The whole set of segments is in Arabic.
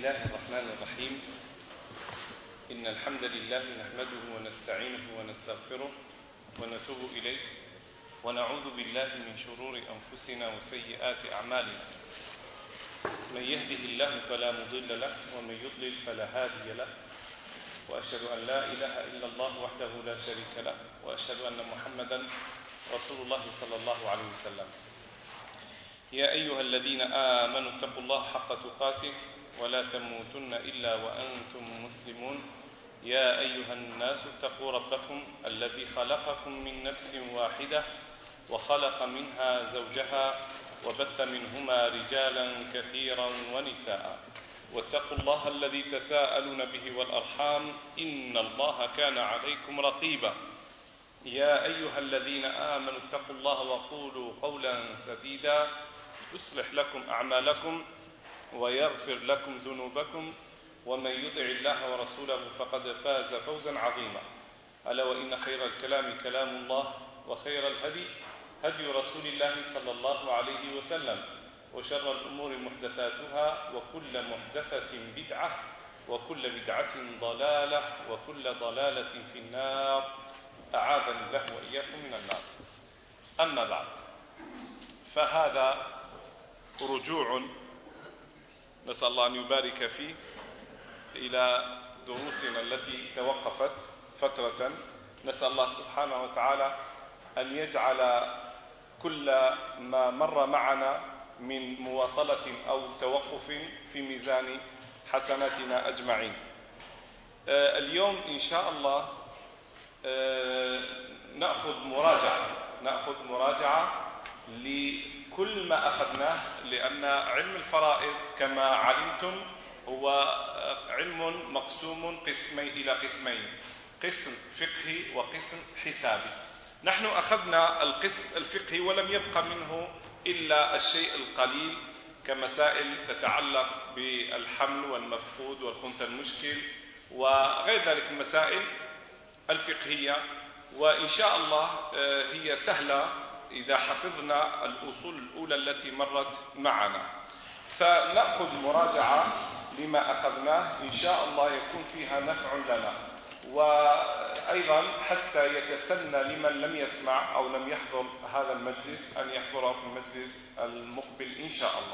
الله الرحمن الرحيم. إن الحمد لله نحمده ونستعينه ونستغفره ونتوب إليه ونعوذ بالله من شرور أنفسنا وسيئات أعمالنا. من يهده الله فلا مضل له ومن يضلل فلا هادي له، وأشهد أن لا إله إلا الله وحده لا شريك له، وأشهد أن محمدا رسول الله صلى الله عليه وسلم. يا أيها الذين آمنوا اتقوا الله حق تقاته ولا تموتن إلا وأنتم مسلمون. يا أيها الناس اتقوا ربكم الذي خلقكم من نفس واحدة وخلق منها زوجها وبث منهما رجالا كثيرا ونساء، واتقوا الله الذي تساءلون به والأرحام إن الله كان عليكم رقيبا. يا أيها الذين آمنوا اتقوا الله وقولوا قولا سديدا يصلح لكم أعمالكم ويغفر لكم ذنوبكم، ومن يطع الله ورسوله فقد فاز فوزا عظيما. ألا وإن خير الكلام كلام الله، وخير الهدي هدي رسول الله صلى الله عليه وسلم، وشر الأمور محدثاتها، وكل محدثة بدعة، وكل بدعة ضلالة، وكل ضلالة في النار. أعاذني الله وإياكم من النار. أما بعد، فهذا رجوع نسأل الله أن يبارك فيه إلى دروسنا التي توقفت فترة. نسأل الله سبحانه وتعالى أن يجعل كل ما مر معنا من مواصلة أو توقف في ميزان حسناتنا أجمعين. اليوم إن شاء الله نأخذ مراجعة لكل ما أخذناه، لأن علم الفرائض كما علمتم هو علم مقسوم إلى قسمين: قسم فقهي وقسم حسابي. نحن أخذنا القسم الفقهي ولم يبقى منه إلا الشيء القليل كمسائل تتعلق بالحمل والمفقود والخنثى المشكل وغير ذلك المسائل الفقهية، وإن شاء الله هي سهلة إذا حفظنا الأصول الأولى التي مرت معنا. فنأخذ مراجعة لما أخذناه إن شاء الله يكون فيها نفع لنا، وأيضا حتى يتسنى لمن لم يسمع أو لم يحضر هذا المجلس أن يحضره في المجلس المقبل إن شاء الله.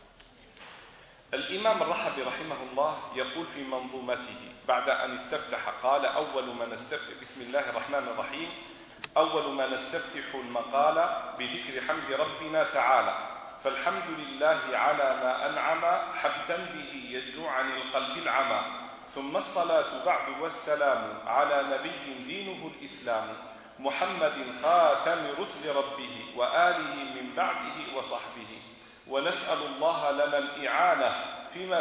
الإمام الرحبي رحمه الله يقول في منظومته بعد أن استفتح، قال: بسم الله الرحمن الرحيم. أول ما نستفتح المقال بذكر حمد ربنا تعالى، فالحمد لله على ما أنعم حمدا به يجلو عن القلب العمى، ثم الصلاة بعد والسلام على نبي دينه الإسلام، محمد خاتم رسل ربه وآله من بعده وصحبه، ونسأل الله لنا الإعانة فيما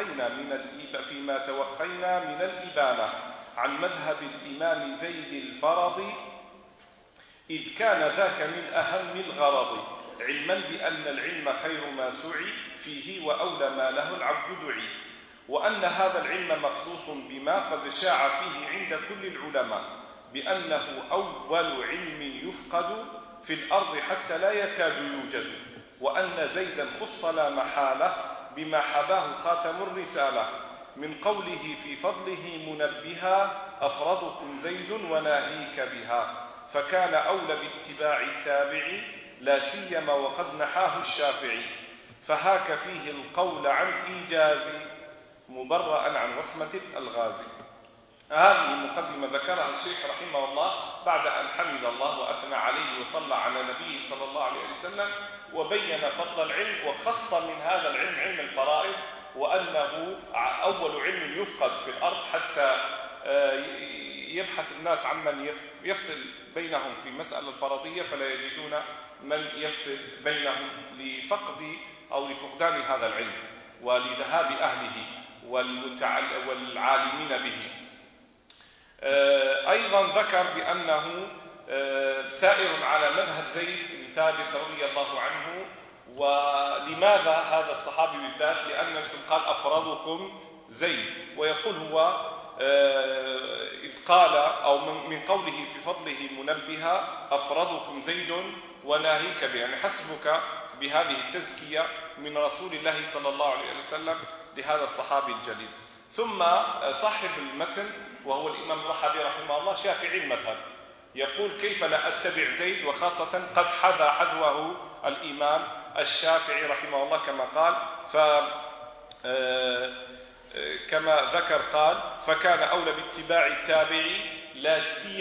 توخينا من الإبانة عن مذهب الإمام زيد الفرض، إذ كان ذاك من أهم الغرض، علما بأن العلم خير ما سعي فيه وأولى ما له العبد دعي، وأن هذا العلم مخصوص بما قد شاع فيه عند كل العلماء بأنه أول علم يفقد في الأرض حتى لا يكاد يوجد، وأن زيدا خص لا محالة بما حباه خاتم الرسالة، من قوله في فضله منبها: أفرضكم زيد وناهيك بها، فكان أولى باتباع التابع لا سيما وقد نحاه الشافعي، فهاك فيه القول عن إيجاز مبرأ عن وصمة الغازي. هذه المقدمة ذكرها الشيخ رحمه الله بعد أن حمد الله وأثنى عليه وصلى على نبيه صلى الله عليه وسلم، وبين فضل العلم، وخص من هذا العلم علم الفرائض، وأنه أول علم يفقد في الأرض حتى يبحث الناس عمن يفصل بينهم في مسألة الفرضية، فلا يجدون من يفصل بينهم لفقد أو لفقدان هذا العلم ولذهاب أهله والعالمين به. أيضا ذكر بأنه سائر على مذهب زيد بن ثابت رضي الله عنه. ولماذا هذا الصحابي بالذات؟ لأن قال: أفرضكم زيد، ويقول هو إذ قال أو من قوله في فضله منبها: أفرضكم زيد وناهيك به، يعني حسبك بهذه التزكية من رسول الله صلى الله عليه وسلم لهذا الصحابي الجليل. ثم صاحب المتن وهو الإمام الرحبي رحمه الله شافعي المذهب يقول: كيف لا أتبع زيد وخاصة قد حذا حذوه الإمام الشافعي رحمه الله كما قال. كما ذكر قال: فكان أولى باتباع التابعي لا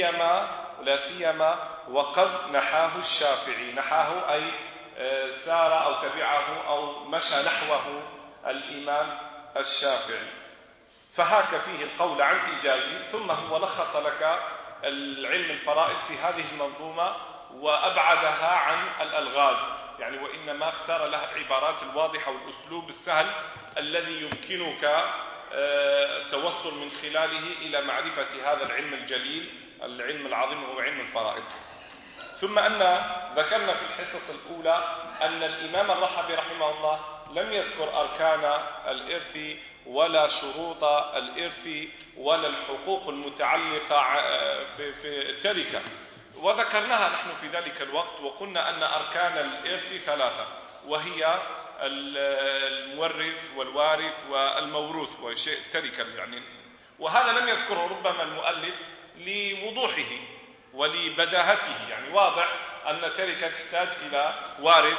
سيما وقد نحاه الشافعي. نحاه أي سار أو تبعه أو مشى نحوه الإمام الشافعي. فهاك فيه القول عن إيجازه. ثم هو لخص لك العلم الفرائض في هذه المنظومة وأبعدها عن الألغاز، يعني وإنما اختار لها العبارات الواضحة والأسلوب السهل الذي يمكنك التوصل من خلاله إلى معرفة هذا العلم الجليل، العلم العظيم هو علم الفرائض. ثم أن ذكرنا في الحصص الأولى أن الإمام الرحبي رحمه الله لم يذكر أركان الإرث ولا شروط الإرث ولا الحقوق المتعلقة في التركة، وذكرناها نحن في ذلك الوقت وقلنا أن أركان الإرث ثلاثة، وهي المورث والوارث والموروث وشيء التركة يعني. وهذا لم يذكره ربما المؤلف لوضوحه ولبداهته، يعني واضح أن التركة تحتاج إلى وارث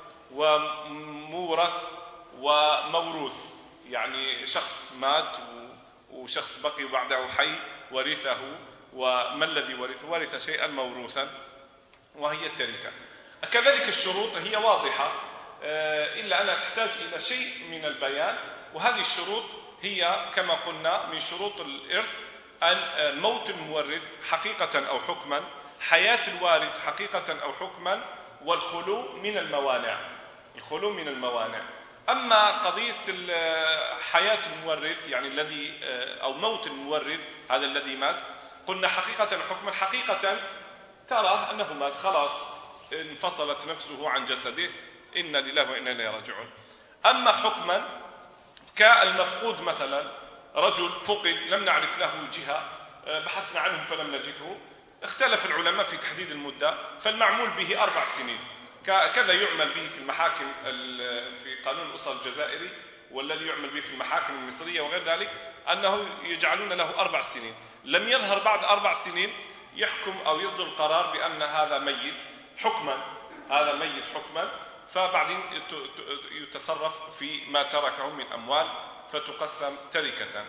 ومورث وموروث، يعني شخص مات وشخص بقي بعده حي ورثه، وما الذي ورث شيئا موروثا وهي التركة. كذلك الشروط هي واضحة إلا أنها تحتاج إلى شيء من البيان، وهذه الشروط هي كما قلنا من شروط الإرث أن موت المورث حقيقة أو حكما، حياة الوارث حقيقة أو حكما، والخلو من الموانع. أما قضية حياة المورث يعني الذي أو موت المورث هذا الذي مات، قلنا حقيقة حكما، حقيقة ترى أنه مات خلاص انفصلت نفسه عن جسده، إنا لله وإنا إليه راجعون. أما حكما كالمفقود مثلا، رجل فقد لم نعرف له جهة، بحثنا عنه فلم نجده، اختلف العلماء في تحديد المدة، فالمعمول به 4 سنين. كذا يعمل به في المحاكم في قانون الأسر الجزائري، والذي يعمل به في المحاكم المصرية وغير ذلك أنه يجعلون له 4 سنين. لم يظهر بعد 4 سنين يحكم أو يصدر القرار بأن هذا ميت حكما، فبعدين يتصرف في ما تركه من أموال فتقسم تركة.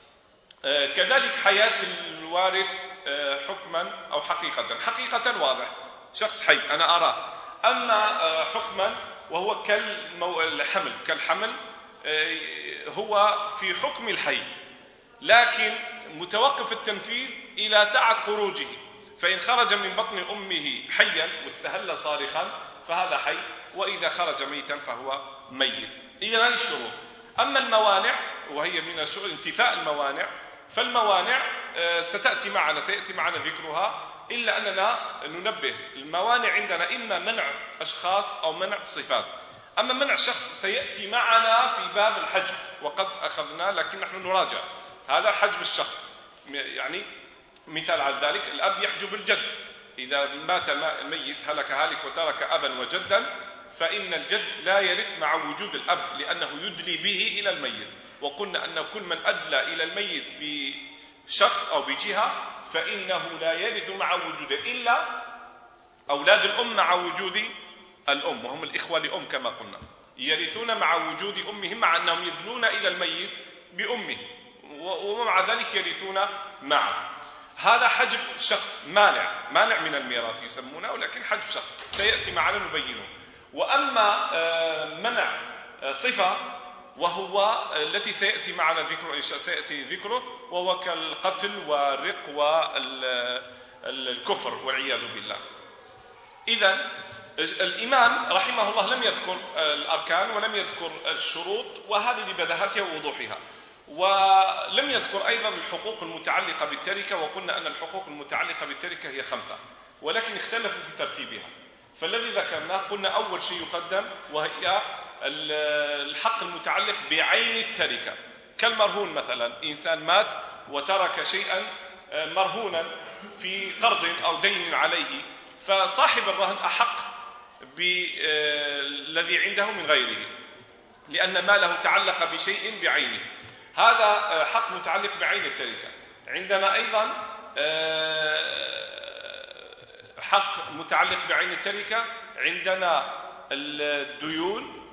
كذلك حياة الوارث حكما أو حقيقة واضح، شخص حي أنا أراه. أما حكما وهو كالحمل هو في حكم الحي، لكن متوقف التنفيذ إلى ساعة خروجه، فإن خرج من بطن أمه حيا واستهل صارخا فهذا حي، وإذا خرج ميتا فهو ميت. إذن هذه الشروط. أما الموانع وهي من الشروط انتفاء الموانع، فالموانع سيأتي معنا ذكرها، إلا أننا ننبه الموانع عندنا إما منع أشخاص أو منع صفات. أما منع شخص سيأتي معنا في باب الحجب وقد أخذنا، لكن نحن نراجع هذا حجب الشخص. يعني مثال على ذلك الأب يحجب الجد، إذا مات ميت هلك هالك وترك أبا وجدا، فإن الجد لا يرث مع وجود الأب لأنه يدلي به إلى الميت. وقلنا أن كل من أدلى إلى الميت بشخص أو بجهة فإنه لا يرث مع وجوده إلا أولاد الأم مع وجود الأم، وهم الإخوة لأم كما قلنا، يرثون مع وجود أمهم مع أنهم يدلون إلى الميت بأمه، ومع ذلك يرثون معه. هذا حجب شخص مانع من الميراث يسمونه، ولكن حجب شخص سيأتي معنا نبينه. وأما منع صفة وهو التي سيأتي معنا ذكره وهو كالقتل والرق والكفر والعياذ بالله. إذن الإمام رحمه الله لم يذكر الأركان ولم يذكر الشروط، وهذه لبداهتها ووضوحها، ولم يذكر أيضا الحقوق المتعلقة بالتركة. وقلنا أن الحقوق المتعلقة بالتركة هي 5، ولكن اختلفوا في ترتيبها. فالذي ذكرناه قلنا أول شيء يقدم وهي الحق المتعلق بعين التركة، كالمرهون مثلا، إنسان مات وترك شيئا مرهونا في قرض أو دين عليه، فصاحب الرهن أحق بالذي عنده من غيره، لأن ماله تعلق بشيء بعينه. هذا حق متعلق بعين التركة. عندنا أيضا حق متعلق بعين التركة، عندنا الديون،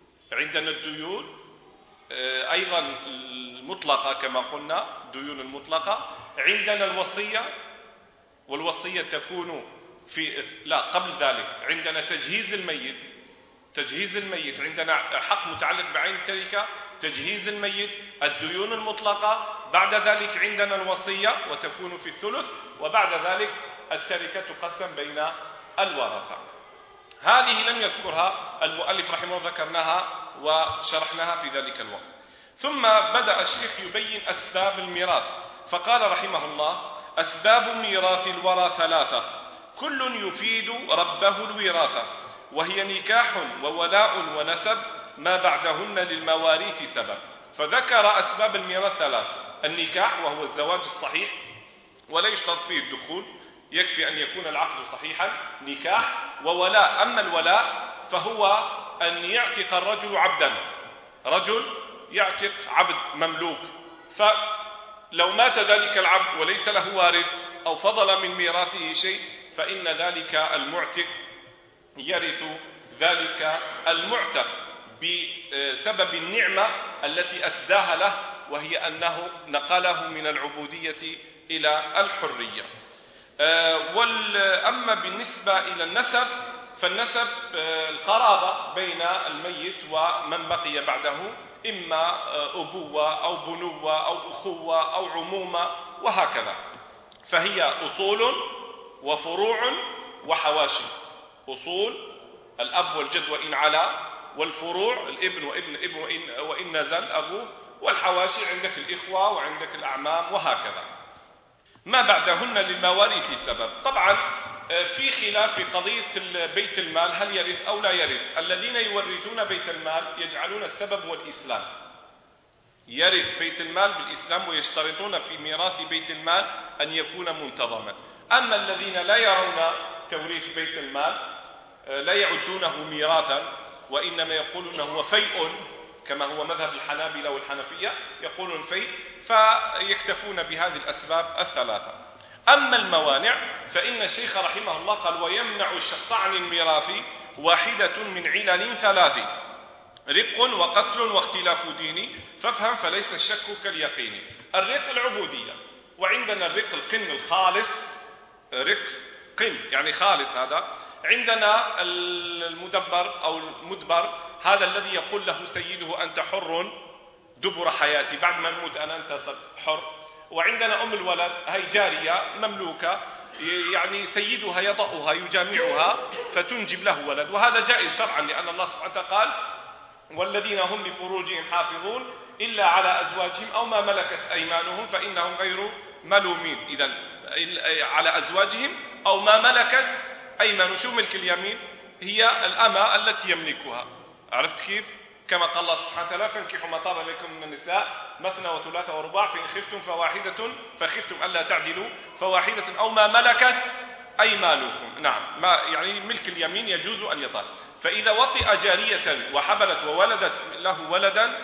أيضا المطلقة كما قلنا، ديون المطلقة. عندنا الوصية، والوصية تكون قبل ذلك عندنا تجهيز الميت، عندنا حق متعلق بعين التركة، تجهيز الميت، الديون المطلقة، بعد ذلك عندنا الوصية وتكون في الثلث، وبعد ذلك التركة تقسم بين الورثة. هذه لم يذكرها المؤلف رحمه الله، ذكرناها وشرحناها في ذلك الوقت. ثم بدأ الشيخ يبين أسباب الميراث، فقال رحمه الله: أسباب ميراث الورى ثلاثة، كل يفيد ربه الوراثة، وهي نكاح وولاء ونسب، ما بعدهن للمواريث سبب. فذكر أسباب الميراث ثلاث: النكاح وهو الزواج الصحيح ولا يشترط فيه الدخول، يكفي أن يكون العقد صحيحا، نكاح. وولاء، أما الولاء فهو أن يعتق الرجل عبدا، رجل يعتق عبد مملوك، فلو مات ذلك العبد وليس له وارث أو فضل من ميراثه شيء، فإن ذلك المعتق يرث ذلك المعتق بسبب النعمة التي أسداها له، وهي أنه نقله من العبودية إلى الحرية. أما بالنسبة إلى النسب، فالنسب القرابة بين الميت ومن بقي بعده، إما أبوة أو بنوة أو أخوة أو عمومة وهكذا، فهي أصول وفروع وحواشي. أصول الأب والجد وإن علا، والفروع الابن وابن ابن وإن نزل أبوه، والحواشي عندك الإخوة وعندك الأعمام وهكذا. ما بعدهن للمواريث سبب. طبعا في خلاف في قضية بيت المال، هل يرث أو لا يرث. الذين يورثون بيت المال يجعلون السبب والإسلام، يرث بيت المال بالإسلام، ويشترطون في ميراث بيت المال أن يكون منتظما. أما الذين لا يرون توريث بيت المال، لا يعدونه ميراثا، وإنما يقولون هو فيء، كما هو مذهب الحنابلة والحنفية، يقولون فيء، فيكتفون بهذه الأسباب الثلاثة. أما الموانع فإن الشيخ رحمه الله قال: ويمنع الشخص عن الميراث واحدة من علل ثلاث: رق وقتل واختلاف دين، فافهم فليس الشك كاليقين. الرق العبودية، وعندنا الرق القن الخالص، رق قن يعني خالص. هذا عندنا المدبر أو المدبر، هذا الذي يقول له سيده: أنت حر دبر حياتي، بعد ما نموت أنا أنت حر. وعندنا أم الولد، هي جارية مملوكة، يعني سيدها يضعها يجامعها فتنجب له ولد، وهذا جائز شرعا، لأن الله سبحانه وتعالى قال: والذين هم لفروجهم حافظون إلا على أزواجهم أو ما ملكت أيمانهم فإنهم غير ملومين. إذن على أزواجهم أو ما ملكت أيمانهم. شو ملك اليمين؟ هي الأمة التي يملكها. عرفت كيف؟ كما قال الله سبحانه وتعالى: فانكحوا ما طاب لكم من النساء مثنى وثلاث ورباع فإن خفتم ألا تعدلوا فواحدة أو ما ملكت أيمانكم. نعم، ما يعني ملك اليمين يجوز أن يطال. فإذا وطئ جارية وحبلت وولدت له ولدا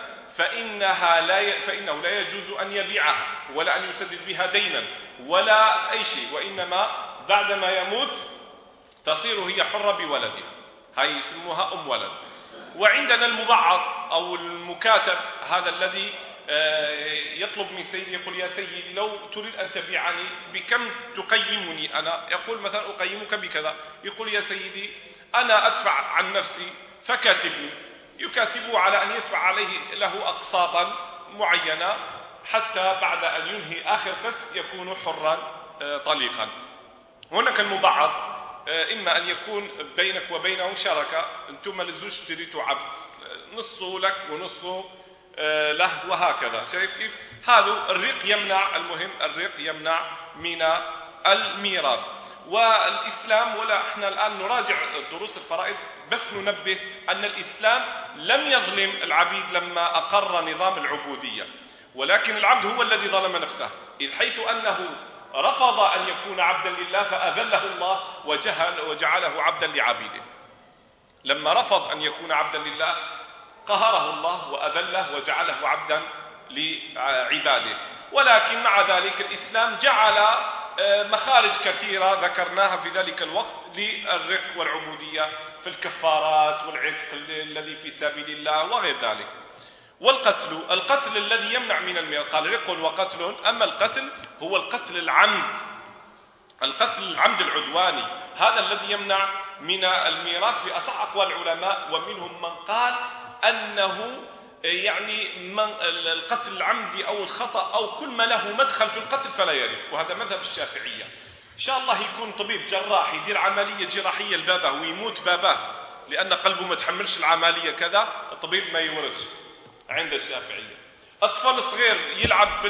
فإنه لا يجوز أن يبيعها ولا أن يسدد بها دينا ولا أي شيء، وإنما بعدما يموت تصير هي حرة بولدها، هاي يسموها أم ولد. وعندنا المبعض أو المكاتب، هذا الذي يطلب من سيدي، يقول: يا سيدي لو تريد أن تبيعني بكم تقيمني أنا؟ يقول مثلا: أقيمك بكذا. يقول: يا سيدي أنا أدفع عن نفسي فكاتبني. يكاتبه على أن يدفع عليه له أقساطا معينة، حتى بعد أن ينهي آخر قسط يكون حرا طليقا. هناك المبعض، إما أن يكون بينك وبينه شركة، أنتم للزوج اشتريتوا عبد، نصه لك ونصه له وهكذا. شايف كيف؟ هذا الرق يمنع، المهم الرق يمنع من الميراث. والإسلام، ولا احنا الآن نراجع دروس الفرائض، بس ننبه أن الإسلام لم يظلم العبيد لما أقر نظام العبودية، ولكن العبد هو الذي ظلم نفسه، إذ حيث أنه رفض أن يكون عبدا لله فأذله الله وجعله عبدا لعبيده. لما رفض أن يكون عبدا لله قهره الله وأذله وجعله عبدا لعباده. ولكن مع ذلك الإسلام جعل مخارج كثيرة ذكرناها في ذلك الوقت للرق والعبودية في الكفارات والعتق الذي في سبيل الله وغير ذلك. القتل الذي يمنع من الميراث، قال رق وقتل. أما القتل هو القتل العمد، القتل العمد العدواني، هذا الذي يمنع من الميراث في أصح أقوال العلماء. ومنهم من قال أنه يعني القتل العمدي أو الخطأ أو كل ما له مدخل في القتل فلا يرث، وهذا مذهب الشافعية. إن شاء الله يكون طبيب جراح يدير عملية جراحية لباباه ويموت باباه لأن قلبه ما تحملش العملية كذا، الطبيب ما يورث عند الشافعية. أطفال صغير يلعب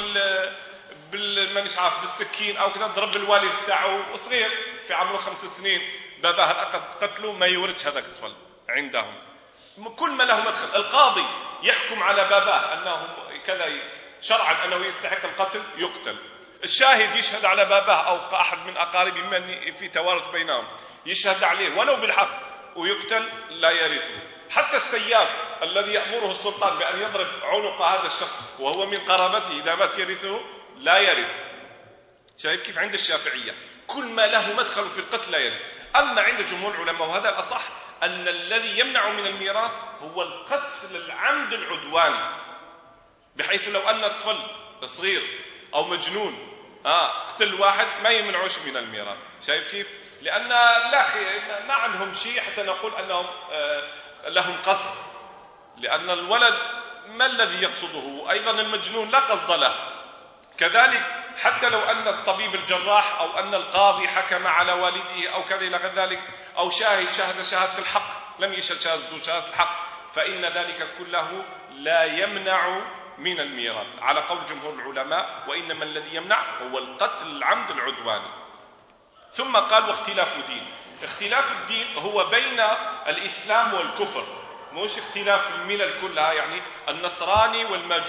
مانيش عارف بالسكين أو كذا ضرب الوالد تاعه صغير في عمره 5 سنين، باباه قتله ما يورث هذاك الطفل عندهم. كل ما له مدخل. القاضي يحكم على باباه أنه كذا شرعا أنه يستحق القتل يقتل. الشاهد يشهد على باباه أو أحد من أقاربه من في توارث بينهم يشهد عليه ولو بالحق ويقتل لا يرثه. حتى السياف الذي يأمره السلطان بأن يضرب عنق هذا الشخص وهو من قرابته إذا مات يرثه لا يرث. شايف كيف عند الشافعية كل ما له مدخل في القتل لا يرث. أما عند جمهور العلماء وهذا الأصح أن الذي يمنع من الميراث هو القتل العمد العدواني، بحيث لو أن طفل صغير أو مجنون قتل واحد ما يمنعوش من الميراث. شايف كيف؟ لأن ما عندهم شيء حتى نقول أنهم لهم قصد، لأن الولد ما الذي يقصده، أيضا المجنون لا قصد له. كذلك حتى لو أن الطبيب الجراح أو أن القاضي حكم على والده أو كذا إلى غير ذلك، أو شاهد شهادة الحق لم يشهد شهادة الحق، فإن ذلك كله لا يمنع من الميراث على قول جمهور العلماء. وإنما الذي يمنع هو القتل العمد العدواني. ثم قال واختلاف دين. اختلاف الدين هو بين الإسلام والكفر، مش اختلاف الملل كلها، يعني النصراني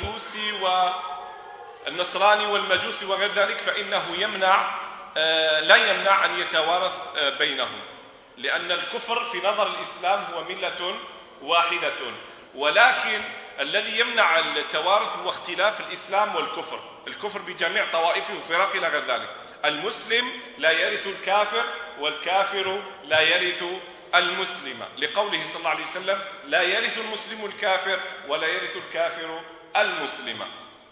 والمجوسي وغير ذلك فإنه لا يمنع أن يتوارث بينهم، لأن الكفر في نظر الإسلام هو ملة واحدة. ولكن الذي يمنع التوارث هو اختلاف الإسلام والكفر، الكفر بجميع طوائفه وفرق إلى غير ذلك. المسلم لا يرث الكافر والكافر لا يرث المسلم، لقوله صلى الله عليه وسلم لا يرث المسلم الكافر ولا يرث الكافر المسلم.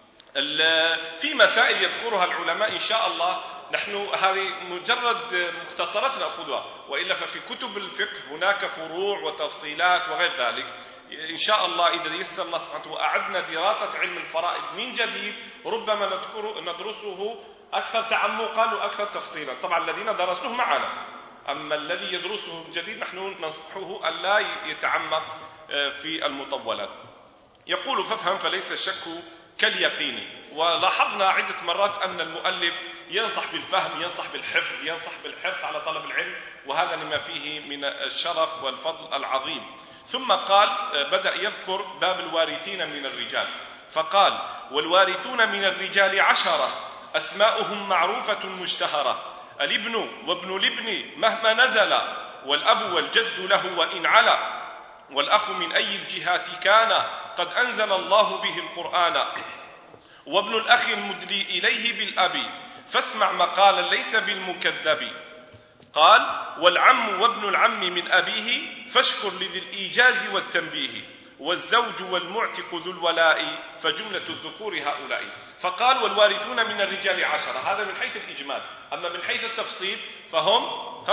في مسائل يذكرها العلماء إن شاء الله، نحن هذه مجرد مختصرات نأخذها، وإلا ففي كتب الفقه هناك فروع وتفصيلات وغير ذلك. إن شاء الله إذا يسر الله سبحانه وأعدنا دراسة علم الفرائض من جديد ربما ندرسه أكثر تعمقا وأكثر تفصيلا. طبعا الذين درسوه معنا، أما الذي يدرسه من جديد نحن ننصحه أن لا يتعمق في المطولات. يقول فافهم فليس الشك كاليقين. ولاحظنا عدة مرات أن المؤلف ينصح بالفهم، ينصح بالحرص على طلب العلم، وهذا لما فيه من الشرف والفضل العظيم. ثم قال بدأ يذكر باب الوارثين من الرجال، فقال والوارثون من الرجال 10 أسماؤهم معروفة مشتهرة: الابن وابن الابن مهما نزل، والأب والجد له وإن علا، والأخ من أي الجهات كان قد أنزل الله به القرآن، وابن الأخ المدلي إليه بالأب فاسمع مقالا ليس بالمكذب. قال والعم وابن العم من أبيه فاشكر لذي الإيجاز والتنبيه، والزوج والمعتق ذو الولاء فجملة الذكور هؤلاء. فقال والوارثون من الرجال 10، هذا من حيث الإجمال. أما من حيث التفصيل فهم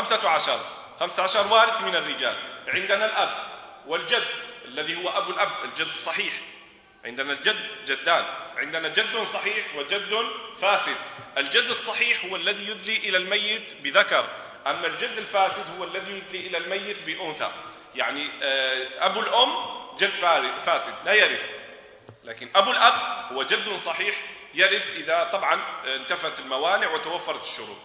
15 وارث من الرجال. عندنا الأب والجد الذي هو أبو الأب، الجد الصحيح. عندنا الجد جدان، عندنا جد صحيح وجد فاسد. الجد الصحيح هو الذي يدلي إلى الميت بذكر، أما الجد الفاسد هو الذي يدلي إلى الميت بأنثى. يعني أبو الأم جد فاسد لا يرث، لكن أبو الأب هو جد صحيح يرث إذا طبعا انتفت الموانع وتوفرت الشروط.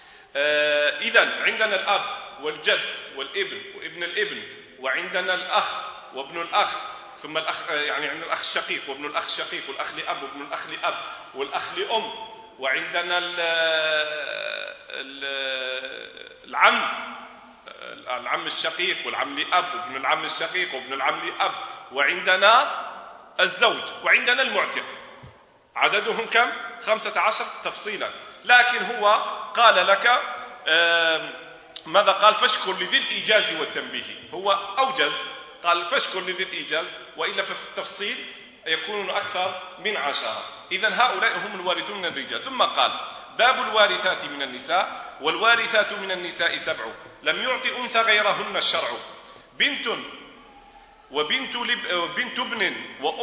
إذن عندنا الأب والجد والابن وابن الابن، وعندنا الأخ وابن الأخ، ثم الأخ يعني عندنا الأخ الشقيق وابن الأخ الشقيق، والأخ لأب وابن الأخ لأب والأخ لأم، وعندنا العم العم الشقيق والعم لأب وابن العم الشقيق وابن العم لأب، وعندنا الزوج، وعندنا المعتق. عددهم كم؟ 15 تفصيلا. لكن هو قال لك ماذا قال؟ فاشكر لذي الإيجاز والتنبيه. هو أوجز، قال فاشكر لذي الإيجاز، وإلا في التفصيل يكونون أكثر من 10. إذن هؤلاء هم الوارثون من الرجال. ثم قال باب الوارثات من النساء. والوارثات من النساء 7 لم يعط أنثى غيرهن الشرع: بنت وبنت ابن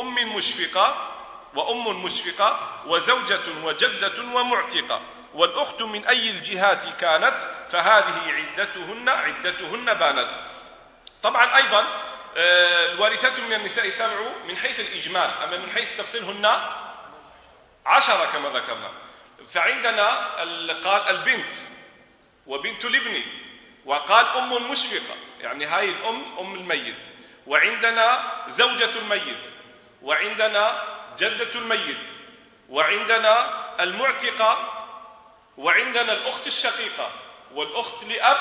وأم مشفقة وزوجة وجدة ومعتقة، والأخت من أي الجهات كانت فهذه عدتهن بانت. طبعا أيضا الوارثات من النساء 7 من حيث الإجمال، أما من حيث التفصيل هن 10 كما ذكرنا. فعندنا قال البنت وبنت الابن، وقال أم مشفقة، يعني هاي الأم أم الميت، وعندنا زوجة الميت، وعندنا جدة الميت، وعندنا المعتقة، وعندنا الأخت الشقيقة والأخت لأب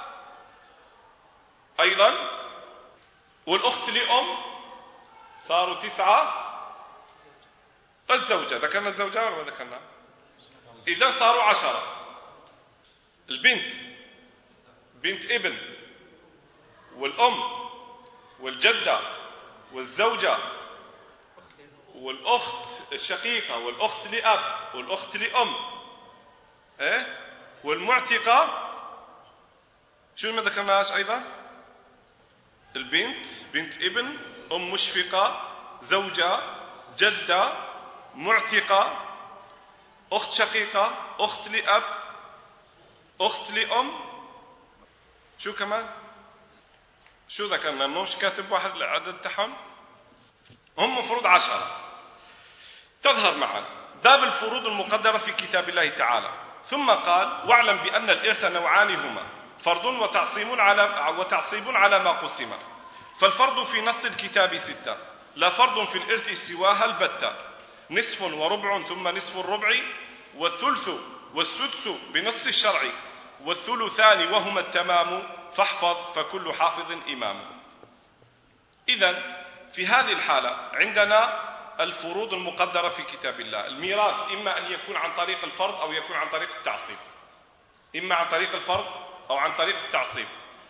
أيضا، والأخت لأم، صاروا 9. الزوجة ذكرنا الزوجة ولا ما ذكرنا؟ إذا صاروا 10. البنت، بنت ابن، والأم، والجدة، والزوجة، والأخت الشقيقة، والأخت لأب، والأخت لأم، والمعتقة. شو ما ذكرناش أيضا؟ البنت، بنت ابن، أم مشفقة، زوجة، جدة، معتقة، أخت شقيقة، أخت لأب، أخت لأم. شو كمان؟ شو ذكرنا؟ مش كاتب واحد العدد تحهم؟ هم مفروض 10. تظهر معنا باب الفروض المقدرة في كتاب الله تعالى. ثم قال واعلم بأن الإرث نوعان هما: فرض وتعصيب على ما قسم. فالفرض في نص الكتاب 6، لا فرض في الإرث سواها البتة: نصف وربع ثم نصف الربع، والثلث والسدس بنص الشرع، والثلثان وهما التمام، فاحفظ فكل حافظ إمام. إذن في هذه الحالة عندنا الفروض المقدرة في كتاب الله. الميراث إما أن يكون عن طريق الفرض أو يكون عن طريق التعصيب، إما عن طريق الفرض أو عن طريق التعصيب.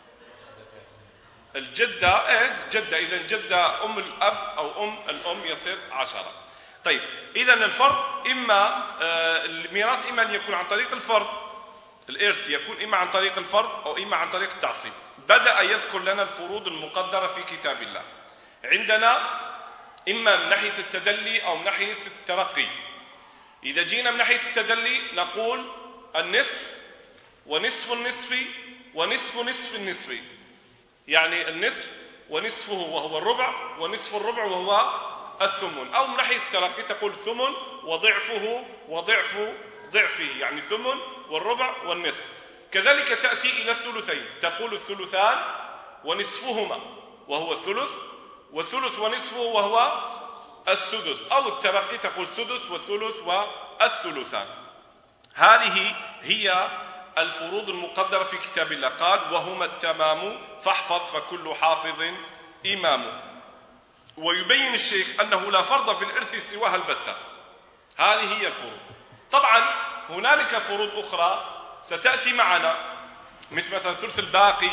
الجدة جدة، إذن جدة أم الأب أو أم الأم يصير 10. طيب، إذن الفرض إما الميراث إما أن يكون عن طريق الفرض، الإرث يكون إما عن طريق الفرض أو إما عن طريق التعصيب. بدأ يذكر لنا الفروض المقدرة في كتاب الله. عندنا إما من ناحية التدلي أو من ناحية الترقي. إذا جينا من ناحية التدلي نقول النصف ونصف النصف ونصف نصف النصف، يعني النصف ونصفه وهو الربع، ونصف الربع وهو الثمن. أو من ناحية الترقي تقول ثمن وضعفه وضعف ضعفه، يعني ثمن والربع والنصف. كذلك تأتي إلى الثلثين تقول الثلثان ونصفهما وهو الثلث، والثلث ونصفه وهو السدس. أو الترقي تقول سدس والثلث والثلثان. هذه هي الفروض المقدرة في كتاب الله. قال وهما التمام فاحفظ فكل حافظ إمام. ويبين الشيخ أنه لا فرض في الإرث سواها البتة. هذه هي الفروض. طبعا هنالك فروض أخرى ستأتي معنا، مثل ثلث الباقي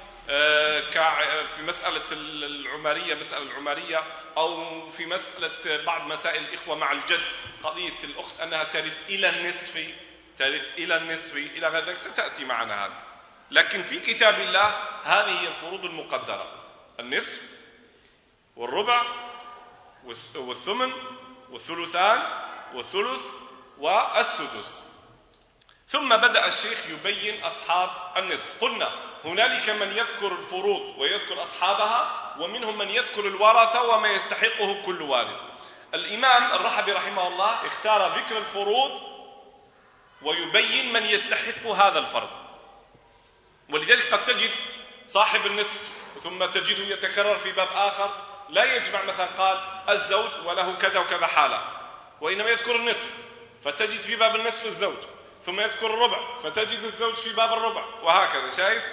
في مسألة العمرية، أو في مسألة بعض مسائل الإخوة مع الجد، قضية الأخت أنها ترث إلى النصف إلى غير ذلك ستأتي معنا هذا. لكن في كتاب الله هذه هي الفروض المقدرة: النصف والربع والثمن والثلثان والثلث والسدس. ثم بدأ الشيخ يبين أصحاب النصف. قلنا هنالك من يذكر الفروض ويذكر أصحابها، ومنهم من يذكر الورثة وما يستحقه كل وارث. الإمام الرحبي رحمه الله اختار ذكر الفروض ويبين من يستحق هذا الفرض. ولذلك قد تجد صاحب النصف ثم تجده يتكرر في باب آخر لا يجمع، مثلا قال الزوج وله كذا وكذا حالة، وإنما يذكر النصف فتجد في باب النصف الزوج، ثم يذكر الربع فتجد الزوج في باب الربع، وهكذا. شايف؟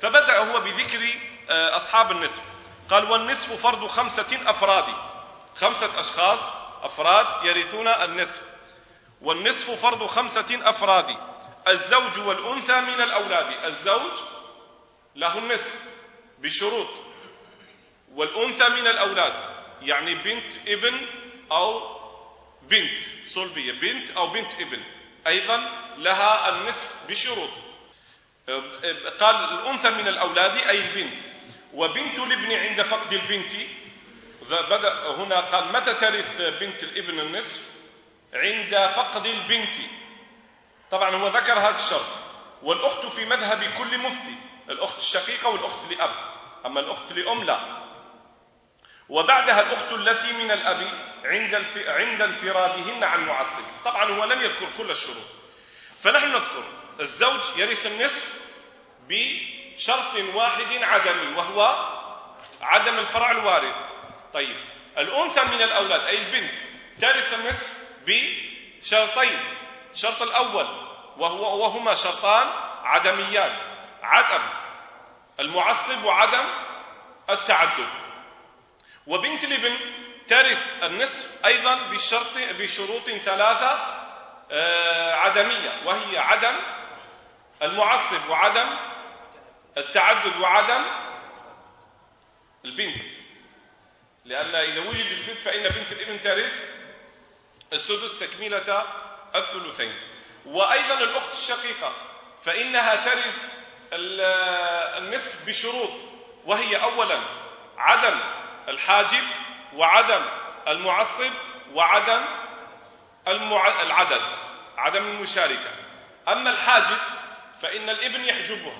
فبدأ هو بذكر أصحاب النصف. قال: والنصف فرض 5 أفراد، 5 أشخاص أفراد يرثون النصف. والنصف فرض 5 أفراد: الزوج والأنثى من الأولاد. الزوج له النصف بشروط، والأنثى من الأولاد يعني بنت ابن أو بنت صلبية، بنت أو بنت ابن أيضا لها النصف بشروط. قال: الأنثى من الأولاد أي البنت، وبنت الابن عند فقد البنت. بدأ هنا قال: متى ترث بنت الابن النصف؟ عند فقد البنت. طبعا هو ذكر هذا الشرط. والأخت في مذهب كل مفتي، الأخت الشقيقة والأخت لأب، أما الأخت لأم لا. وبعدها الأخت التي من الأب عند انفرادهن عن معصب. طبعا هو لم يذكر كل الشروط، فنحن نذكر الزوج يرث النصف بشرط واحد عدمي، وهو عدم الفرع الوارث. طيب الأنثى من الأولاد أي البنت ترث النصف بشرطين: الشرط الأول وهما شرطان عدميان: عدم المعصب وعدم التعدد. وبنت الابن ترث النصف أيضا بشروط 3 عدمية، وهي عدم المعصب وعدم التعدد وعدم البنت، لأن إذا وجد البنت فإن بنت الابن ترث السدس تكملة الثلثين. وأيضا الأخت الشقيقة فإنها ترث النصف بشروط، وهي أولا عدم الحاجب وعدم المعصب وعدم العدد، عدم المشاركة. أما الحاجب فإن الابن يحجبها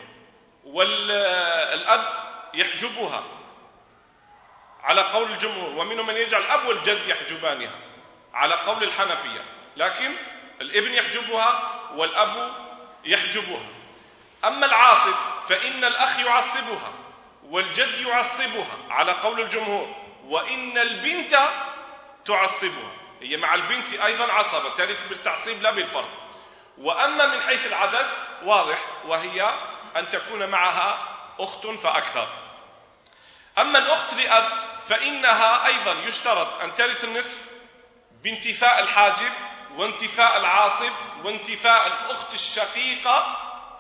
والأب يحجبها على قول الجمهور، ومنهم من يجعل الأب والجد يحجبانها على قول الحنفية، لكن الابن يحجبها والأب يحجبها. أما العاصب فإن الأخ يعصبها والجد يعصبها على قول الجمهور، وإن البنت تعصبها، هي مع البنت أيضا عصبة ترث بالتعصيب لا بالفرض. وأما من حيث العدد واضح، وهي أن تكون معها أخت فأكثر. أما الأخت لأب فإنها أيضا يشترط أن ترث النصف بانتفاء الحاجب وانتفاء العاصب وانتفاء الأخت الشقيقة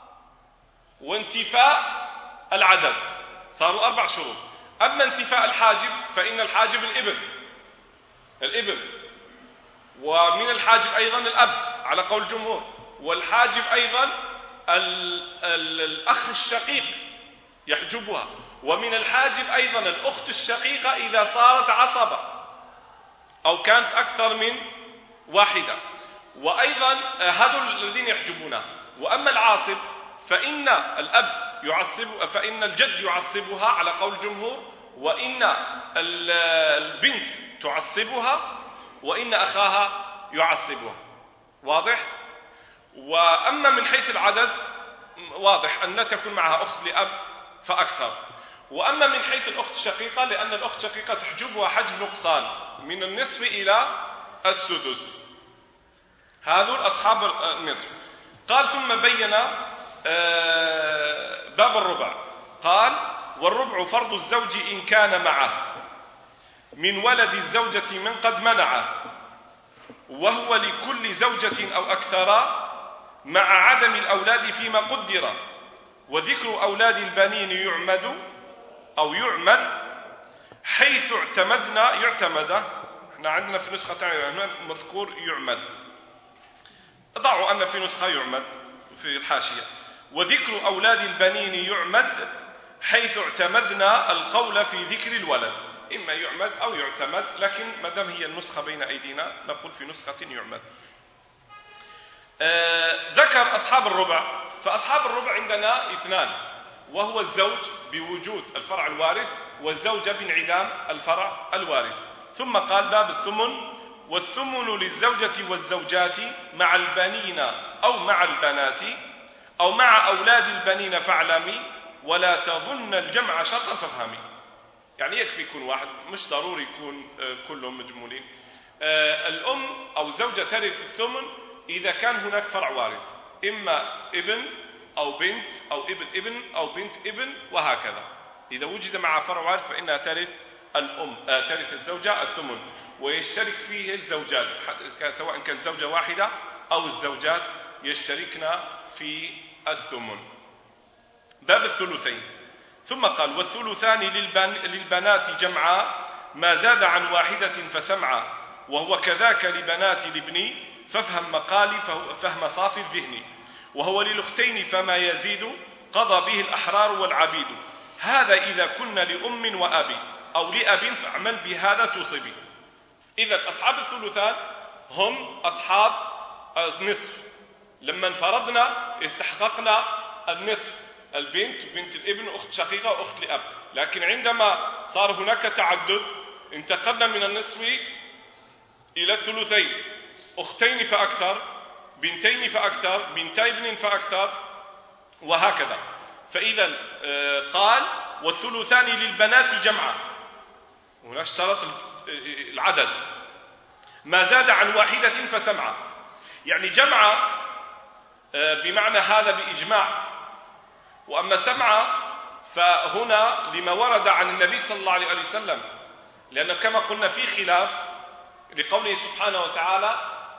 وانتفاء العدد، صاروا 4 شروط. أما انتفاء الحاجب فإن الحاجب الابن، ومن الحاجب أيضا الأب على قول الجمهور، والحاجب أيضا الأخ الشقيق يحجبها، ومن الحاجب أيضا الأخت الشقيقة إذا صارت عصبة أو كانت أكثر من واحدة، وأيضا هذول الذين يحجبونها. وأما العاصب فإن الأب يعصب، فإن الجد يعصبها على قول الجمهور، وإن البنت تعصبها، وإن أخاها يعصبها. واضح؟ وأما من حيث العدد واضح أن تكون معها أخت لأب فأكثر. وأما من حيث الأخت الشقيقة لأن الأخت الشقيقة تحجبها حجب نقصان من النصف إلى السدس. هذول أصحاب النصف. قال: ثم بين باب الربع. قال: والربع فرض الزوج إن كان معه من ولد الزوجة من قد منعه، وهو لكل زوجة أو أكثر مع عدم الأولاد فيما قدر، وذكر أولاد البنين يعمد حيث يعتمد. احنا عندنا في نسخة هنا مذكور يعمد، ضعوا أن في نسخة يعمد في الحاشية. وذكر أولاد البنين يعمد حيث اعتمدنا القول في ذكر الولد، إما يعمد أو يعتمد، لكن ما دام هي النسخة بين أيدينا نقول في نسخة يعمد. ذكر أصحاب الربع. فأصحاب الربع عندنا 2، وهو الزوج بوجود الفرع الوارث، والزوجة بانعدام الفرع الوارث. ثم قال: باب الثمن. والثمن للزوجة والزوجات مع البنين أو مع البنات أو مع أولاد البنين فاعلمي، ولا تظن الجمع شرطا فافهمي. يعني يكفي يكون واحد، مش ضروري يكون كلهم مجمولين. الأم أو الزوجة ترث الثمن إذا كان هناك فرع وارث، إما ابن أو بنت أو ابن ابن أو بنت ابن وهكذا. إذا وجد مع فرع وارث فإنها ترث الأم، ترث الزوجة الثمن، ويشترك فيه الزوجات سواء كانت زوجة واحدة أو الزوجات يشتركن في الثمن. باب الثلثين. ثم قال: والثلثان للبنات جمعا ما زاد عن واحدة فسمعا، وهو كذاك لبنات الابن فافهم مقالي فهم صافي الذهن، وهو للأختين فما يزيد قضى به الأحرار والعبيد، هذا إذا كن لأم وأبي أو لأب فاعمل بهذا تصبي. إذا أصحاب الثلثان هم أصحاب النصف، لما انفردنا استحققنا النصف، البنت بنت الابن أخت شقيقة وأخت لأب. لكن عندما صار هناك تعدد انتقلنا من النصف إلى الثلثين، أختين فأكثر، بنتين فأكثر، بنتي ابن فأكثر، وهكذا. فإذا قال: والثلثان للبنات جمعا، هنا اشترط العدد، ما زاد عن واحدة فسمعا، يعني جمع بمعنى هذا بإجماع. وأما سمع فهنا لما ورد عن النبي صلى الله عليه وسلم، لأن كما قلنا في خلاف لقوله سبحانه وتعالى: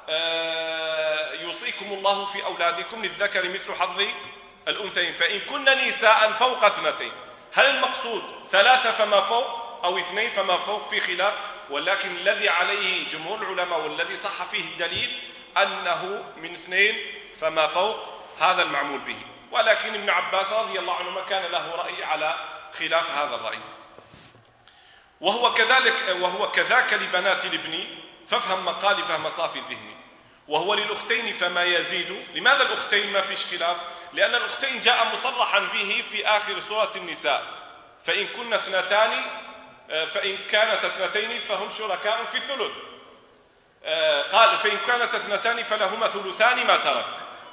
يوصيكم الله في أولادكم للذكر مثل حظ الأنثيين، فإن كن نساء فوق 2، هل المقصود 3 فما فوق أو 2 فما فوق؟ في خلاف، ولكن الذي عليه جمهور العلماء والذي صح فيه الدليل أنه من 2 فما فوق، هذا المعمول به. ولكن ابن عباس رضي الله عنهما كان له رأي على خلاف هذا الرأي. وهو كذاك لبنات الابن فافهم مقالي فهم صافي الذهن، وهو للأختين فما يزيد. لماذا الأختين ما فيش خلاف؟ لأن الأختين جاء مصرحا به في آخر سورة النساء: فإن كن 2 فإن كانت 2 فهم شركاء في الثلث. قال: فإن كانت 2 فلهما ثلثان ما ترك،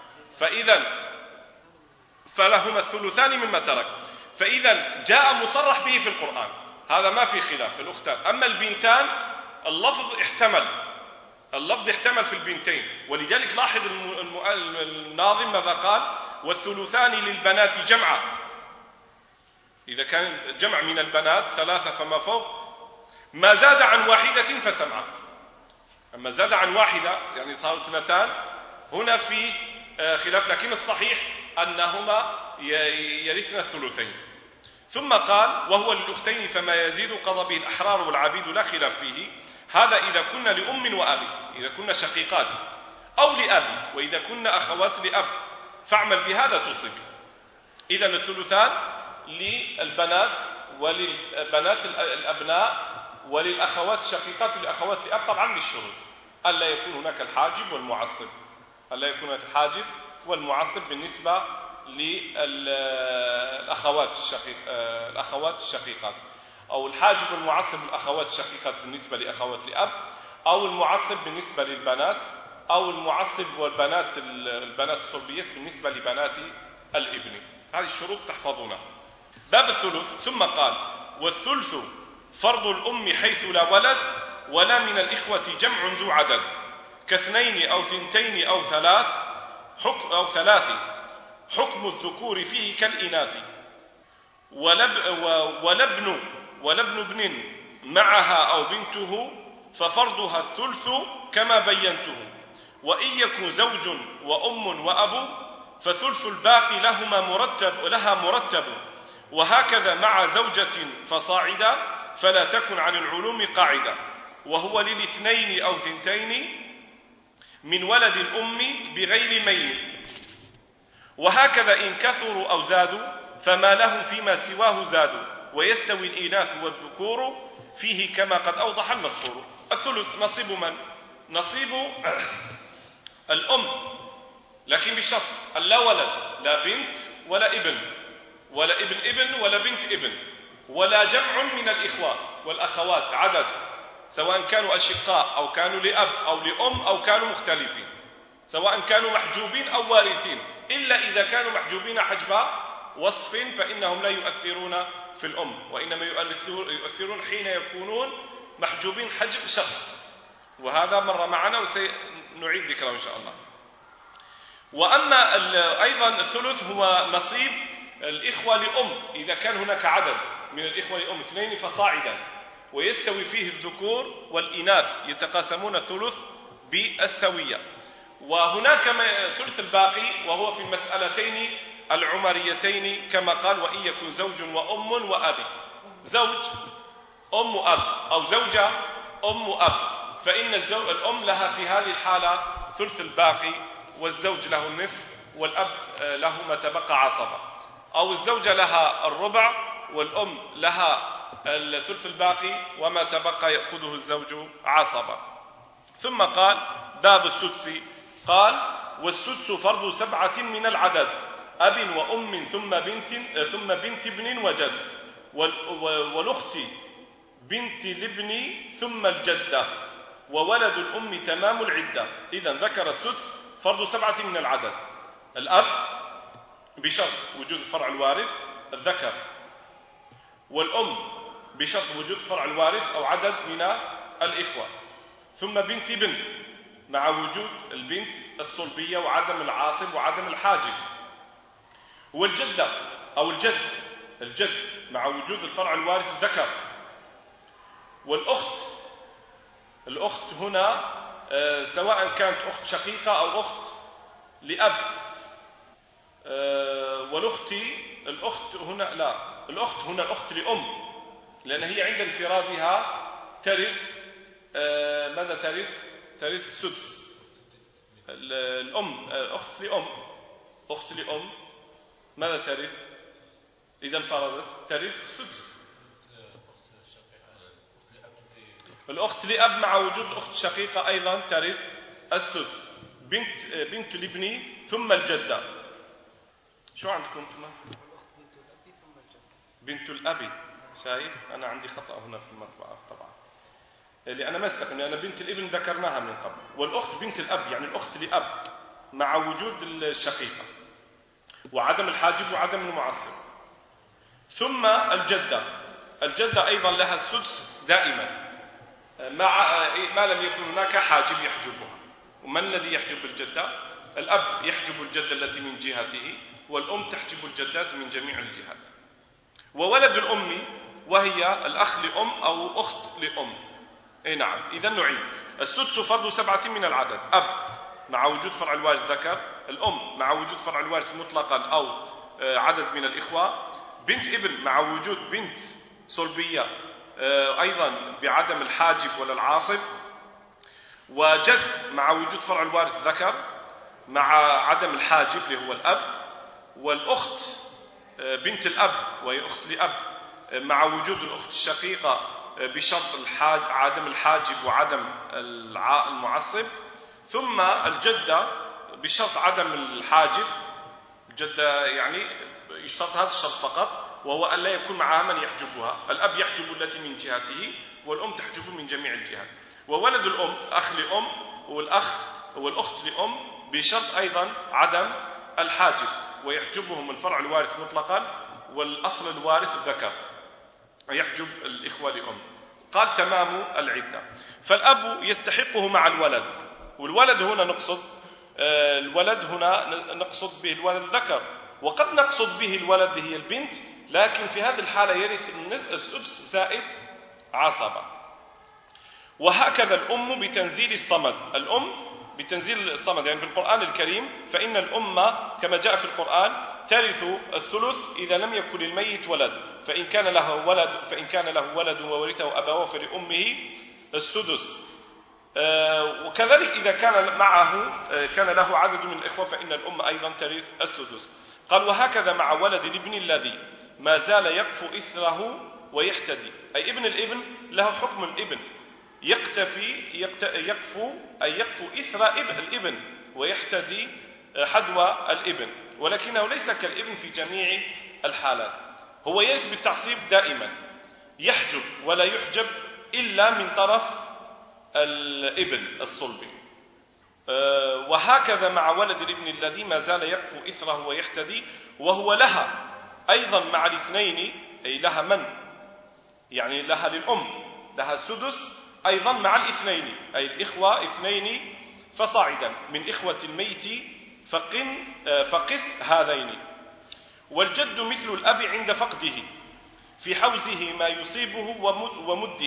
فلهما الثلثان مما ترك. فإذا جاء مصرح به في القرآن، هذا ما في خلاف في الأختان. أما البنتان اللفظ احتمل في البنتين، ولذلك لاحظ الناظم ماذا قال: والثلثان للبنات جمعا. إذا كان جمع من البنات 3 فما فوق، ما زاد عن واحدة فسمعا. أما زاد عن واحدة يعني صاروا 2، هنا في خلاف، لكن الصحيح أنهما يرثن الثلثين. ثم قال: وهو للأختين فما يزيد قضى به الأحرار والعبيد لا خلاف فيه، هذا إذا كن لأم وأبي، إذا كن شقيقات، أو لأب، وإذا كن أخوات لأب فاعمل بهذا تصب. إذا الثلثان للبنات وللبنات الأبناء وللأخوات الشقيقات وللأخوات لأب، طبعا بالشروط: ألا يكون هناك الحاجب والمعصب، ألا يكون هناك الحاجب والمعصب بالنسبة للأخوات الشقيقات، أو الحاجب والمعصب الأخوات الشقيقات بالنسبة لأخوات لأب، أو المعصب بالنسبة للبنات، أو المعصب والبنات البنات الصلبيات بالنسبة لبنات الابن. هذه الشروط تحفظونها. باب الثلث. ثم قال: والثلث فرض الأم حيث لا ولد، ولا من الإخوة جمع ذو عدد، كاثنين أو 2 أو 3 حكم الذكور فيه كالإناث، ولابن ابن معها أو بنته ففرضها الثلث كما بينته، وإن يكن زوج وأم وأب فثلث الباقي لها مرتب، وهكذا مع زوجة فصاعدا فلا تكن عن العلوم قاعدة، وهو لل2 أو 2 من ولد الأم بغير ميل، وهكذا إن كثروا أو زادوا فما لهم فيما سواه زادوا، ويستوي الإناث والذكور فيه كما قد أوضح المذكور. الثلث نصيب من؟ نصيب الأم، لكن بشرط أن لا ولد، لا بنت ولا ابن، ولا ابن ولا بنت ابن، ولا جمع من الإخوة والأخوات عدد، سواء كانوا أشقاء أو كانوا لأب أو لأم أو كانوا مختلفين، سواء كانوا محجوبين أو وارثين، إلا إذا كانوا محجوبين حجب وصف فإنهم لا يؤثرون في الأم، وإنما يؤثرون حين يكونون محجوبين حجب شخص، وهذا مر معنا وسنعيد ذكره إن شاء الله. وأما أيضا الثلث هو نصيب الإخوة لأم إذا كان هناك عدد من الإخوة لأم 2 فصاعدا، ويستوي فيه الذكور والإناث يتقاسمون الثلث بالسوية. وهناك ثلث الباقي وهو في المسألتين العمريتين كما قال: وإن يكن زوج وأم وأب، زوج أم وأب أو زوجة أم وأب، فإن الأم لها في هذه الحالة ثلث الباقي، والزوج له النصف، والأب له ما تبقى عصبة، أو الزوجة لها الربع والأم لها الثلث الباقي وما تبقى يأخذه الزوج عصبة. ثم قال: باب السدس، قال: والسدس فرض 7 من العدد، أب وأم ثم بنت ابن وجد، والأخت بنت الابن ثم الجدة، وولد الأم تمام العدة. إذن ذكر السدس فرض 7 من العدد: الأب بشرط وجود الفرع الوارث الذكر، والأم بشرط وجود الفرع الوارث أو عدد من الإخوة، ثم بنت ابن مع وجود البنت الصلبية وعدم العاصب وعدم الحاجب، والجدة أو الجد مع وجود الفرع الوارث الذكر، والأخت هنا سواء كانت أخت شقيقة أو أخت لأب، الأخت هنا الأخت لأم، لأن هي عند انفرادها ترث ماذا ترث السدس. الأم أخت لأم ماذا ترث إذا انفردت؟ ترث السدس. الأخت لأب مع وجود الأخت الشقيقة أيضا ترث السدس. بنت الابن ثم الجدة. شو عندكم انتم؟ بنت الأب. شايف أنا عندي خطأ هنا في المطبعة طبعا، لأن مسك لأن بنت الابن ذكرناها من قبل، والأخت بنت الأب يعني الأخت لأب مع وجود الشقيقة وعدم الحاجب وعدم المعصب. ثم الجدة أيضا لها السدس دائما ما لم يكن هناك حاجب يحجبها. ومن الذي يحجب الجدة؟ الأب يحجب الجدة التي من جهته، والأم تحجب الجدات من جميع الجهات. وولد الأم وهي الأخ لأم أو أخت لأم. نعم. إذا نعيد: السدس فرض 7 من العدد: أب مع وجود فرع الوارث ذكر، الأم مع وجود فرع الوارث مطلقا أو عدد من الإخوة، بنت ابن مع وجود بنت صلبية أيضا بعدم الحاجب ولا العاصب، وجد مع وجود فرع الوارث ذكر مع عدم الحاجب اللي هو الأب، والأخت بنت الأب وهي أخت لأب مع وجود الأخت الشقيقة بشرط عدم الحاجب وعدم المعصب، ثم الجدة بشرط عدم الحاجب. الجدة يعني يشترط هذا الشرط فقط، وهو أن لا يكون معها من يحجبها. الأب يحجب التي من جهته، والأم تحجب من جميع الجهات. وولد الأم أخ لأم والأخت لأم بشرط أيضا عدم الحاجب، ويحجبهم الفرع الوارث مطلقا، والأصل الوارث الذكر يحجب الإخوة لأم. قال: تمام العدة. فالأب يستحقه مع الولد، والولد هنا نقصد به الولد الذكر، وقد نقصد به الولد هي البنت، لكن في هذه الحالة يرث السدس زائد عصبة. وهكذا الأم بتنزيل الصمد. الأم بتنزيل الصمد يعني بالقرآن الكريم، فإن الأم كما جاء في القرآن ترث الثلث إذا لم يكن للميت ولد، فإن كان له ولد وورثه أبواه فلأمه السدس. وكذلك إذا كان له عدد من الإخوة فإن الأم أيضا ترث السدس. قال: وهكذا مع ولد الابن الذي ما زال يقفو إثره ويحتدي، أي ابن الابن له حكم الابن، يقفو إثر الابن ويحتدي حذو الابن، ولكنه ليس كالابن في جميع الحالات. هو يرث بالتعصيب دائما، يحجب ولا يحجب إلا من طرف الابن الصلبي. وهكذا مع ولد الابن الذي ما زال يقفو إثره ويحتدي، وهو لها أيضا مع الاثنين، أي لها يعني لها للأم لها السدس أيضا مع الاثنين، أي الإخوة 2 فصاعدا من إخوة الميت فقس هذين. والجد مثل الأب عند فقده في حوزه ما يصيبه ومده،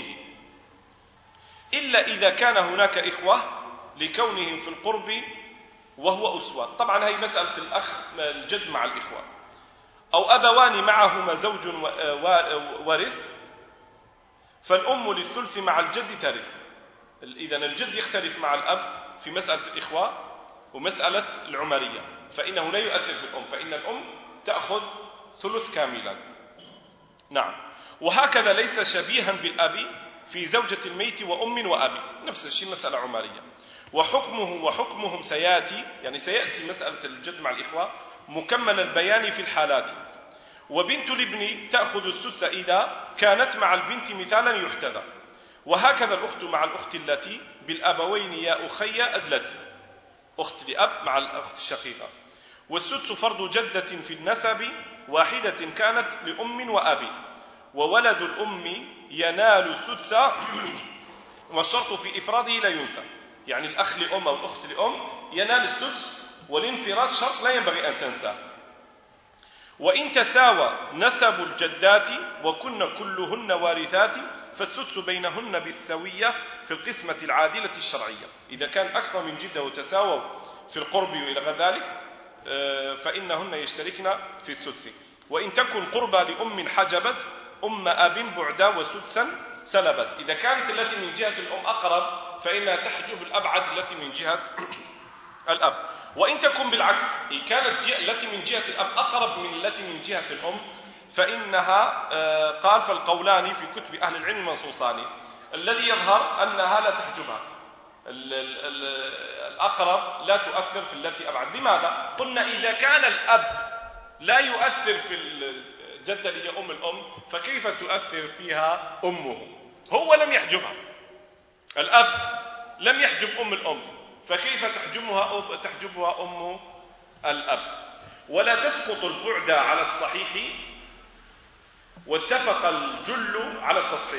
إلا إذا كان هناك إخوة لكونهم في القرب وهو أسوة. طبعا هي مسألة الجد مع الإخوة، أو أبوان معهما زوج وارث، فالأم للثلث مع الجد ترث. إذن الجد يختلف مع الأب في مسألة الإخوة ومسألة العمرية، فإنه لا يؤثر في الأم، فإن الأم تأخذ ثلث كاملا. نعم. وهكذا ليس شبيها بالأب في زوجة الميت وأم وأب، نفس الشيء مسألة عمرية. وحكمهم سيأتي، يعني سيأتي مسألة الجد مع الإخوة مكمل البيان في الحالات. وبنت الابن تأخذ السدس إذا كانت مع البنت مثالا يحتذى. وهكذا الأخت مع الأخت التي بالأبوين يا أخي أدلتي، أخت لأب مع الأخت الشقيقة. والسدس فرض جدة في النسب واحدة كانت لأم وأب. وولد الأم ينال السدس والشرط في إفراده لا ينسى، يعني الأخ لأم أو الأخت لأم ينال السدس، والانفراد شرط لا ينبغي أن تنسى. وإن تساوى نسب الجدات وكن كلهن وارثات فالسدس بينهن بالسوية في القسمة العادلة الشرعية. إذا كان أكثر من جدة وتساووا في القرب وإلى غير ذلك فإنهن يشتركن في السدس. وإن تكن قربى لأم حجبت أم أب بعدا وسدسا سلبت. إذا كانت التي من جهة الأم أقرب فإنها تحجب الأبعد التي من جهة الأب. وإن تكن بالعكس، إن كانت التي من جهة الأب أقرب من التي من جهة الأم فإنها قال فالقولان في كتب أهل العلم منصوصان. الذي يظهر أنها لا تحجبها، الأقرب لا تؤثر في التي أبعد. لماذا؟ قلنا إذا كان الأب لا يؤثر في الجدة اللي هي أم الأم فكيف تؤثر فيها أمه؟ هو لم يحجبها، الأب لم يحجب أم الأم، فكيف تحجبها أم الأب؟ ولا تسقط البعد على الصحيح، واتفق الجل على التصحيح،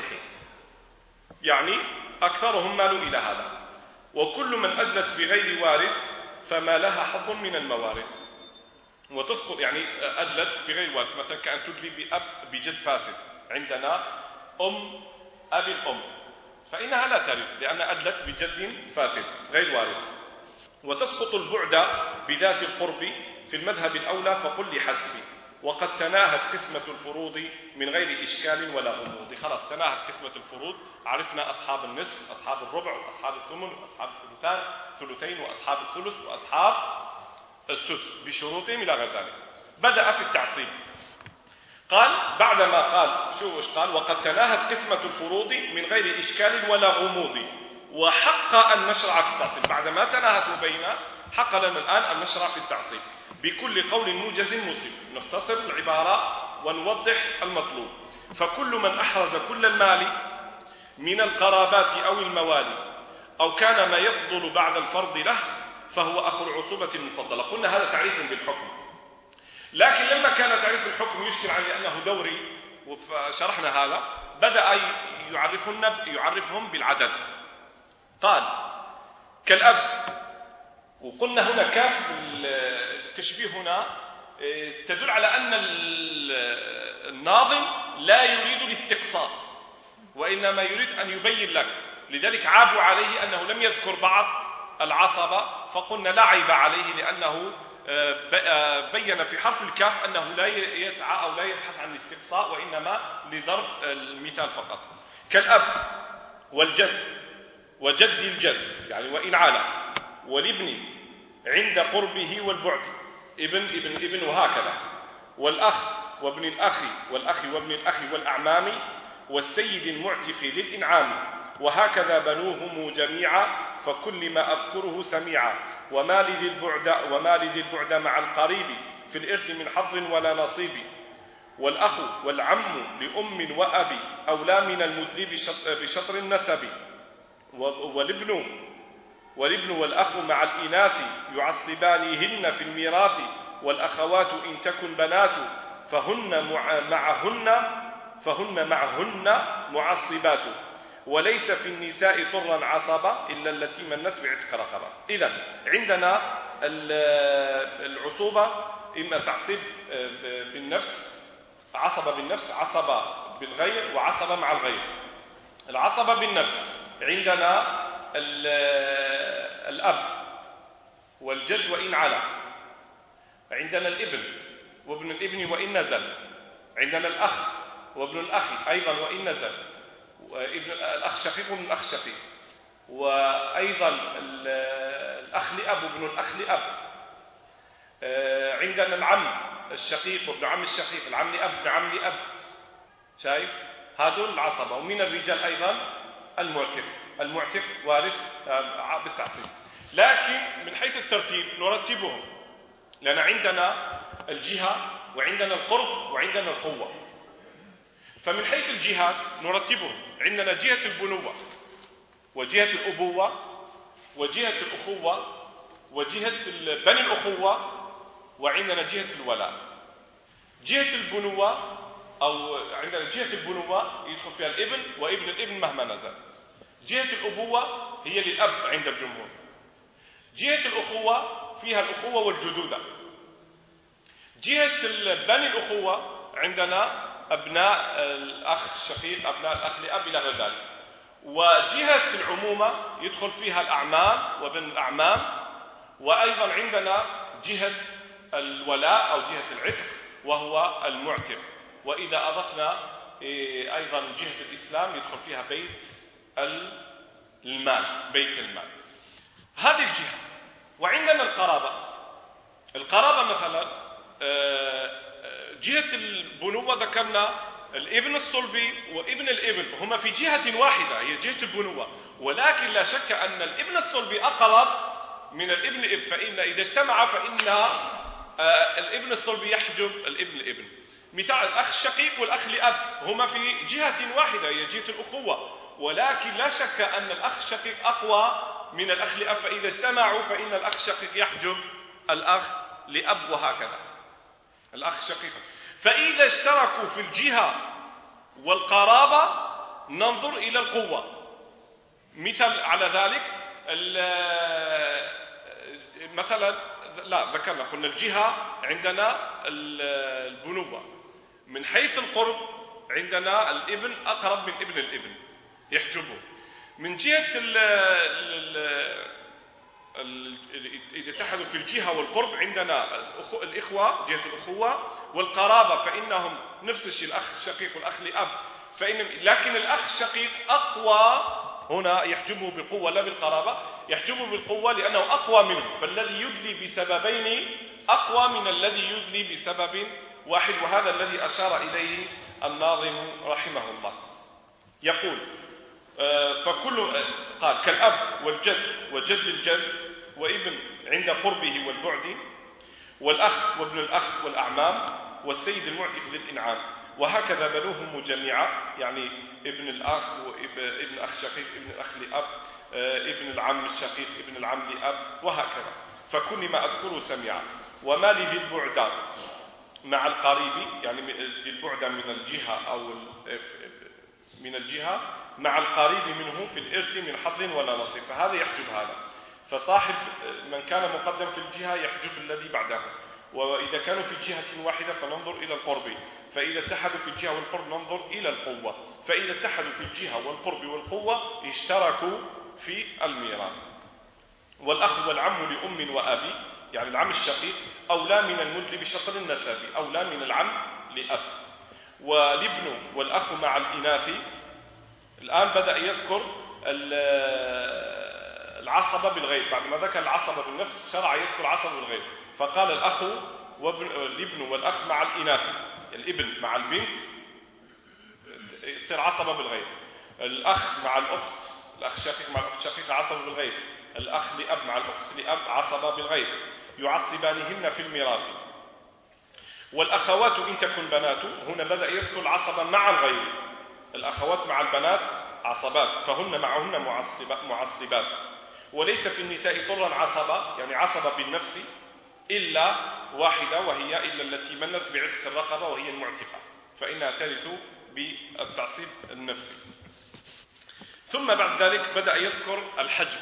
يعني أكثرهم مالوا إلى هذا. وكل من أدلت بغير وارث فما لها حظ من الموارث. وتسقط يعني أدلت بغير وارث، مثلا كأن تدلي بجد فاسد، عندنا أم أبي الأم فإنها لا ترث لأن أدلت بجد فاسد غير وارث. وتسقط البعد بذات القرب في المذهب الأولى فقل لحسبي. وقد تناهت قسمة الفروض من غير إشكال ولا غموض. خلاص تناهت قسمة الفروض، عرفنا أصحاب النصف، أصحاب الربع، وأصحاب الثمن، وأصحاب الثلثين، وأصحاب الثلث، وأصحاب السدس بشروطهم إلى غير ذلك. بدأ في التعصيب، قال بعدما قال شو قال؟ وقد تناهت قسمة الفروض من غير إشكال ولا غموض وحق أن نشرع في التعصيب. بعدما تناهت وبينا حق لنا الآن أن نشرع في التعصيب بكل قول موجز مصيب. نختصر العبارة ونوضح المطلوب. فكل من أحرز كل المال من القرابات أو الموالي أو كان ما يفضل بعد الفرض له فهو أخو العصوبة المفضلة. قلنا هذا تعريف بالحكم، لكن لما كان تعريف الحكم يشكل على أنه دوري وشرحنا هذا، بدأ يعرفهم بالعدد. قال كالأب، وقلنا هنا كاف التشبيه هنا تدل على أن الناظم لا يريد الاستقصاء وإنما يريد أن يبين لك، لذلك عابوا عليه أنه لم يذكر بعض العصبة، فقلنا لا عيب عليه لأنه بين في حرف الكاف أنه لا يسعى أو لا يبحث عن الاستقصاء وإنما لضرب المثال فقط. كالأب والجد وجد الجد يعني وإن علا، والابن عند قربه والبعد، ابن وهكذا، والأخ وابن الأخ والأخ وابن الأخ والأعمام والسيد المعتق للإنعام، وهكذا بنوهم جميعا فكل ما أذكره سميعا، وما لذي البعد مع القريب في الإرث من حظ ولا نصيب، والأخ والعم لأم وأبي أولى من المدلي بشطر النسب، والابن والأخ مع الإناث يعصبانهن في الميراث، والأخوات إن تكن بنات فهن معهن معصبات، وليس في النساء طرا عصبة إلا التي منت بعتق رقبة. إذن عندنا العصوبة إما تعصيب بالنفس، عصبة بالنفس، عصبة بالغير، وعصبة مع الغير. العصبة بالنفس عندنا الأب والجد وإن علا، عندنا الابن وابن الابن وإن نزل، عندنا الأخ وابن الأخ أيضا وإن نزل، وابن الأخ شقيق وابن الأخ شقيق، وأيضا الأخ لأب وابن الأخ لأب. عندنا العم الشقيق وابن عم الشقيق، العم لأب ابن عم لأب. شايف؟ هذول العصبة. ومن الرجال أيضا المعتق وارث بالتعصيب. لكن من حيث الترتيب نرتبهم، لأن عندنا الجهة وعندنا القرب وعندنا القوة. فمن حيث الجهات نرتبهم، عندنا جهة البنوة وجهة الأبوة وجهة الأخوة وجهة بني الأخوة، وعندنا جهة الولاء. جهة البنوة أو عندنا جهة البنوة يدخل فيها الابن وابن الابن مهما نزل. جهة الأبوة هي للأب عند الجمهور. جهة الأخوة فيها الأخوة والجدودة. جهة بني الأخوة عندنا أبناء الأخ الشقيق، أبناء الأخ لأب إلى غير ذلك. وجهة العمومة يدخل فيها الأعمام وابن الأعمام. وأيضا عندنا جهة الولاء أو جهة العتق وهو المعتق. وإذا أضفنا أيضا جهة الإسلام يدخل فيها بيت المال، بيت المال. هذه الجهة. وعندنا القرابة مثلا جهة البنوة ذكرنا الابن الصلبي وابن الابن، هما في جهة واحدة هي جهة البنوة، ولكن لا شك أن الابن الصلبي أقرب من الابن الابن، فإن إذا اجتمع فإن الابن الصلبي يحجب الابن. مثال الأخ الشقيق والأخ لأب هما في جهة واحدة هي جهة الأخوة، ولكن لا شك أن الأخ الشقيق أقوى من الأخ لأب، فإذا اجتمعوا فإن الأخ الشقيق يحجب الأخ لأب، وهكذا الأخ الشقيق. فإذا اشتركوا في الجهة والقرابة ننظر إلى القوة. مثال على ذلك مثلا ذكرنا قلنا الجهة عندنا البنوة. من حيث القرب عندنا الابن أقرب من ابن الابن يحجبه. من جهة إذا اتحدوا في الجهة والقرب عندنا الإخوة جهة الأخوة، والقرابة فإنهم نفس الشيء الأخ الشقيق والأخ لأب، لكن الأخ الشقيق أقوى هنا يحجبه بالقوة لا بالقرابة، يحجبه بالقوة لأنه أقوى منه، فالذي يدلي بسببين أقوى من الذي يدلي بسبب واحد. وهذا الذي أشار إليه الناظم رحمه الله. يقول فكل قال كالأب والجد وجد الجد وابن عند قربه والبعد، والأخ وابن الأخ والأعمام، والسيد المعتق للإنعام، وهكذا بنوهم جميعا، يعني ابن الأخ وابن الأخ شقيق، ابن الأخ لأب، ابن العم الشقيق، ابن العم لأب، وهكذا. فكل ما أذكره سميعا. وما لذي البعد مع القريب، يعني ذي البعد من الجهة أو من الجهة مع القريب منه في الإرث من حظ ولا نصيب، فهذا يحجب هذا. فصاحب من كان مقدم في الجهة يحجب الذي بعده. وإذا كانوا في جهة واحدة فننظر إلى القرب، فإذا اتحدوا في الجهة والقرب ننظر إلى القوة، فإذا اتحدوا في الجهة والقرب والقوة اشتركوا في الميراث. والأخ والعم لأم وأبي، يعني العم الشقيق أولى من المدل بشطر النسب، أولى من العم لأب. والابن والأخ مع الإناث. الآن بدأ يذكر العصبة بالغير، بعد ما ذكر العصبة بالنفس شرع يذكر العصبة بالغير، فقال الأخ والابن والأخ مع الإناث، الابن مع البنت تصير عصبة بالغير. الأخ مع الأخت، الأخ الشقيق مع الأخت الشقيقة عصبة بالغير. الأخ لأب مع الأخت لأب عصبة بالغير، يعصبانهن في الميراث. والأخوات إن تكن بنات، هنا بدأ يذكر العصبة مع الغير. الأخوات مع البنات عصبات، فهن معهن معصبات. وليس في النساء طرا عصبة، يعني عصبة بالنفس، إلا واحدة، وهي إلا التي منت بعتق الرقبة وهي المعتقة، فإنها ترث بالتعصيب النفسي. ثم بعد ذلك بدأ يذكر الحجب.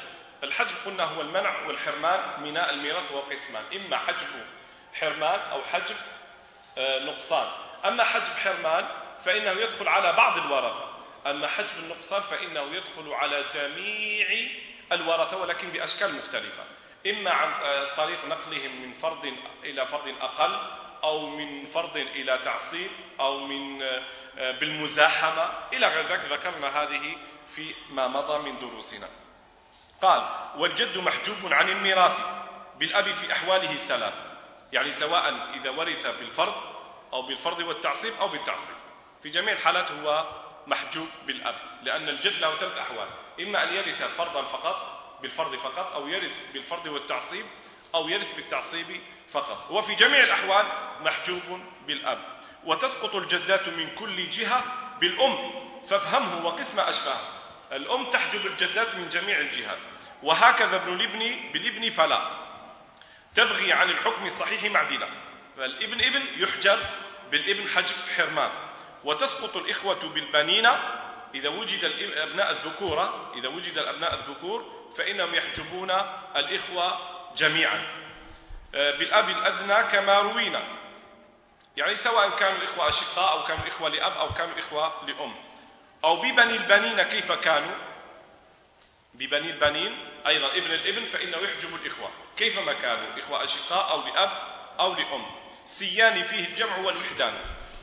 الحجب قلنا هو المنع والحرمان من الميراث، وهو قسمان: إما حجب حرمان أو حجب نقصان. أما حجب حرمان فإنه يدخل على بعض الورثة، أما حجب النقصان فإنه يدخل على جميع الورثة، ولكن بأشكال مختلفة، إما عن طريق نقلهم من فرض إلى فرض أقل، أو من فرض إلى تعصيب، أو من بالمزاحمة إلى غير ذلك. ذكرنا هذه في ما مضى من دروسنا. قال: والجد محجوب عن الميراث بالأب في أحواله الثلاث، يعني سواء إذا ورث بالفرض أو بالفرض والتعصيب أو بالتعصيب، في جميع الحالات هو محجوب بالأب، لأن الجد له 3 أحوال: إما أن يرث فرضا فقط بالفرض فقط، أو يرث بالفرض والتعصيب، أو يرث بالتعصيب فقط. وفي جميع الأحوال محجوب بالأب. وتسقط الجدات من كل جهة بالأم، فافهمه وقس ما أشبهه. الأم تحجب الجدات من جميع الجهات. وهكذا ابن الابن بالابن فلا تبغي عن الحكم الصحيح معدلا، فالابن ابن يحجب بالابن حجب حرمان. وتسقط الإخوة بالبنين إذا وجد الأبناء الذكورة، إذا وجد الأبناء الذكور فإنهم يحجبون الإخوة جميعا بالأب الأدنى كما روينا، يعني سواء كانوا إخوة أشقاء أو كانوا إخوة لأب أو كانوا إخوة لأم. أو ببني البنين كيف كانوا، ببني البنين أيضا ابن الابن فإنه يحجب الإخوة كيفما كانوا، إخوة أشقاء أو لأب أو لأم. سيان فيه الجمع والوحدان.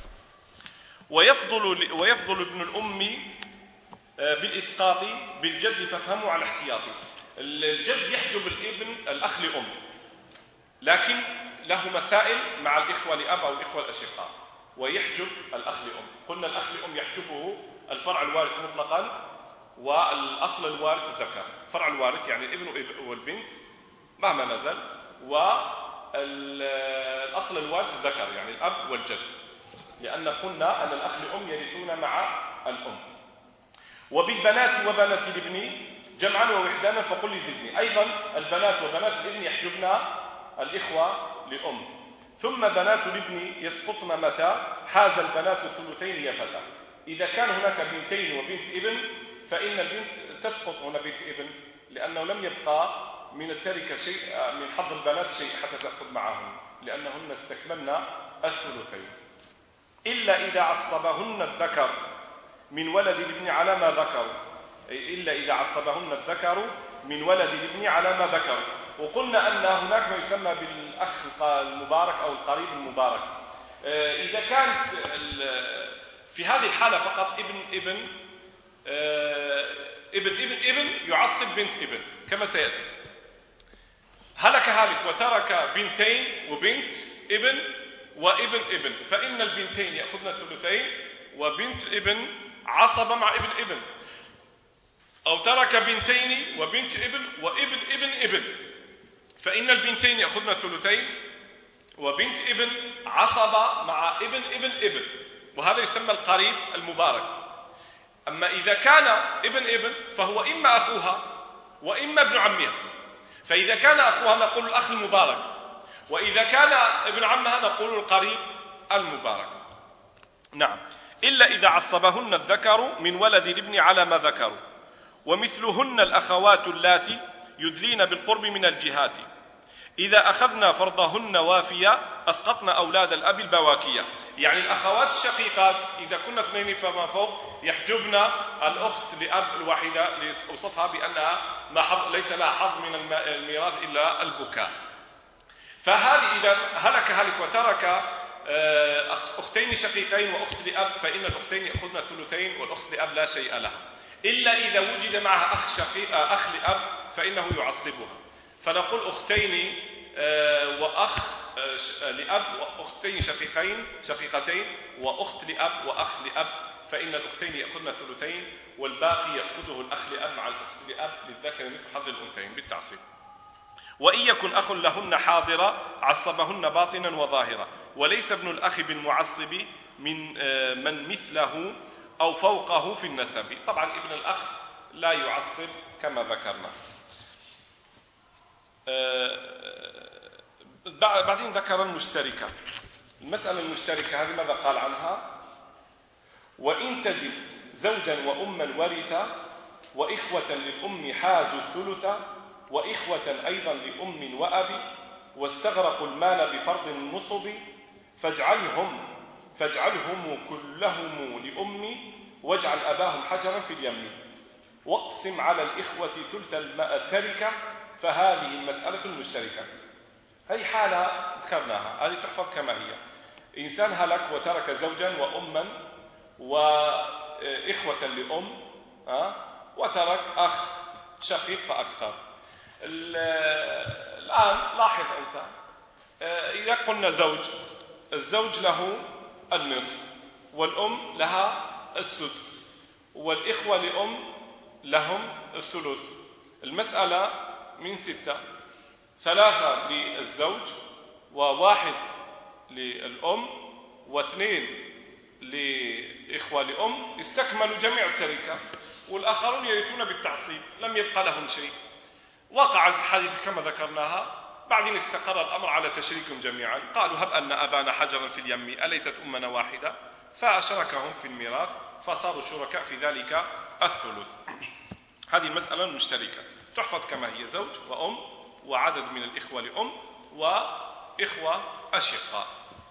ويفضل ابن الأم بالإسقاط بالجد، فافهموا على احتياطه. الجد يحجب الابن الأخ لأم، لكن له مسائل مع الإخوة لأب أو الإخوة الأشقاء، ويحجب الأخ لأم. قلنا الأخ لأم يحجبه الفرع الوارث مطلقا والأصل الوارث الذكر. فرع الوارث يعني الابن والبنت مهما نزل، والأصل الوارث الذكر يعني الأب والجد، لأن قلنا أن الأخ لأم يرثون مع الأم. وبالبنات وبنات الابن جمعا ووحدانا فقل زدني. أيضا البنات وبنات الابن يحجبن الإخوة لأم. ثم بنات الابن يسقطن متى حاز البنات الثلثين يا فتى. إذا كان هناك بنتين وبنت ابن فإن البنت تسقط هنا بنت ابن، لأنه لم يبقى من التركة شيء، من حظ البنات شيء حتى تأخذ معهم، لأنهن استكملن الثلثين. إلا إذا عصبهن الذكر من ولد الابن على ما ذكروا، إلا إذا عصبهن الذكر من ولد الابن على ما ذكروا. وقلنا أن هناك ما يسمى بالأخ المبارك أو القريب المبارك. إذا كانت في هذه الحالة فقط ابن يعصب بنت ابن كما سيأتي. هلك هالك وترك بنتين وبنت ابن وابن ابن، فإن البنتين يأخذن الثلثين، وبنت ابن عصب مع ابن ابن. أو ترك بنتين وبنت ابن وابن ابن ابن، فإن البنتين يأخذن الثلثين، وبنت ابن عصب مع ابن ابن ابن، وهذا يسمى القريب المبارك. أما إذا كان ابن ابن فهو إما أخوها وإما ابن عمها، فإذا كان أخوها نقول الأخ المبارك، وإذا كان ابن عمها نقول القريب المبارك. نعم. إلا إذا عصبهن الذكر من ولد الابن على ما ذكروا. ومثلهن الأخوات اللاتي يدلين بالقرب من الجهات، إذا أخذنا فرضهن وافيا أسقطنا أولاد الأب البواكية. يعني الأخوات الشقيقات إذا كنا 2 فما فوق يحجبن الأخت لأب الواحدة لوصفها بأنها ليس لها حظ من الميراث إلا البكاء. فهذه إذا هلك هلك وترك أختين شقيقين وأخت لأب فإن الأختين يأخذن الثلثين والأخت لأب لا شيء لها، إلا إذا وجد معها أخ لأب فإنه يعصبها. فنقول أختين وأخ لأب وأختين شقيقتين وأخت لأب وأخ لأب، فإن الأختين يأخذن الثلثين والباقي يأخذه الأخ لأب مع الأخت لأب للذكر مثل حظ الأنثيين بالتعصيب. وإن يكن أخ لهن حاضرا عصبهن باطنا وظاهرا، وليس ابن الأخ بالمعصب من مثله أو فوقه في النسب. طبعا ابن الأخ لا يعصب كما ذكرنا. بعدين ذكر المشتركة. المسألة المشتركة هذه ماذا قال عنها؟ وإن تجد زوجا وأما ورثا وإخوة للأم حازوا الثلث وإخوة أيضا لأم وأب، واستغرقوا المال بفرض النصب، فاجعلهم كلهم لأم، واجعل أباهم حجرا في اليم، واقسم على الإخوة ثلث التركة، فهذه المسألة المشتركة. هذه حالة ذكرناها، هذه تحفظ كما هي. إنسان هلك وترك زوجا وأما وإخوة لأم، وترك أخ شقيق فأكثر. الآن لاحظ أنت، إذا قلنا الزوج له النصف، والأم لها السدس، والإخوة لأم لهم الثلث. المسألة من 6، 3 للزوج، و1 للأم، و2 لإخوة لأم، استكملوا جميع التركة، والآخرون يرثون بالتعصيب، لم يبقى لهم شيء. وقع الحديث كما ذكرناها، بعدين استقر الأمر على تشريكهم جميعا. قالوا هب أن أبانا حجرا في اليم أليست أمنا واحدة، فأشركهم في الميراث فصاروا شركاء في ذلك الثلث. هذه المسألة المشتركة تحفظ كما هي، زوج وأم وعدد من الإخوة لأم وإخوة أشقاء.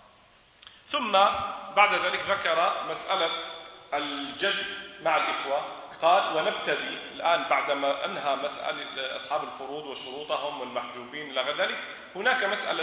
ثم بعد ذلك ذكر مسألة الجد مع الإخوة. قال ونبتدي الآن بعدما أنهى مسألة أصحاب الفروض وشروطهم والمحجوبين إلى غير ذلك، هناك مسألة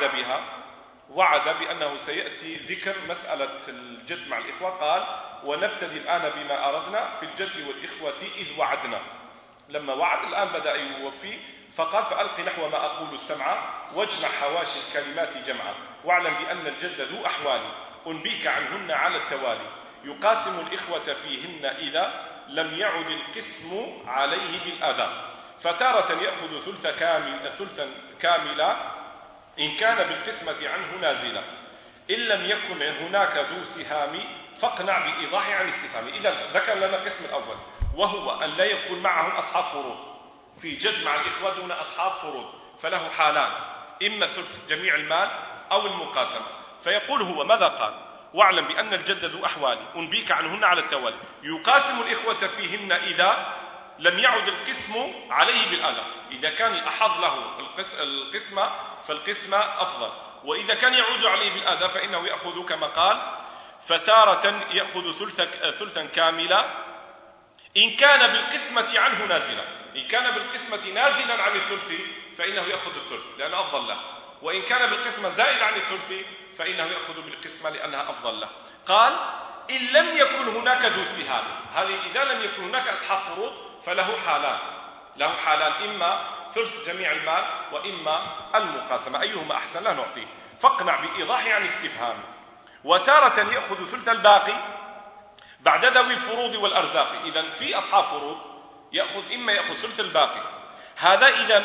وعد بأنه سيأتي ذكر مسألة الجد مع الإخوة. قال ونبتدي الآن بما أردنا في الجد والإخوة إذ وعدنا. لما وعد الآن بدأ يوفي، فقال فألق نحو ما أقول السمع، واجمع حواشي الكلمات جمعا، واعلم بأن الجد ذو أحوال، أنبيك عنهن على التوالي، يقاسم الإخوة فيهن إذا لم يعد القسم عليه بالأذى، فتارة يأخذ ثلثا كاملا إن كان بالقسمة عنه نازلا، إن لم يكن هناك ذو سهام فاقنع بإيضاح عن استفهام. إذا ذكر لنا القسم الأول، وهو أن لا يكون معهم أصحاب فروض. في جد مع الإخوة دون أصحاب فروض فله حالان، إما ثلث جميع المال أو المقاسمة. فيقول هو ماذا قال؟ واعلم بأن الجد ذو أحوال، أنبيك عنهن على التوالي، يقاسم الإخوة فيهن إذا لم يعد القسم عليه بالأذى. إذا كان الأحظ له القسمة فالقسمة أفضل، وإذا كان يعود عليه بالأذى فإنه يأخذ كما قال فتارة يأخذ ثلثا كاملا إن كان بالقسمة عنه نازلا. إن كان بالقسمة نازلا عن الثلث فإنه يأخذ الثلث لأنه أفضل له، وإن كان بالقسمة زائد عن الثلث فإنه يأخذ بالقسمة لأنها أفضل له. قال إن لم يكن هناك ذو سهام، هذه إذا لم يكن هناك أصحاب فروض فله حالان، إما ثلث جميع المال وإما المقاسمة، أيهما أحسن لا نعطيه، فاقنع بإيضاح عن استفهام. وتارة يأخذ ثلث الباقي بعد ذوي الفروض والأرزاق. إذن في أصحاب فروض إما يأخذ ثلث الباقي، هذا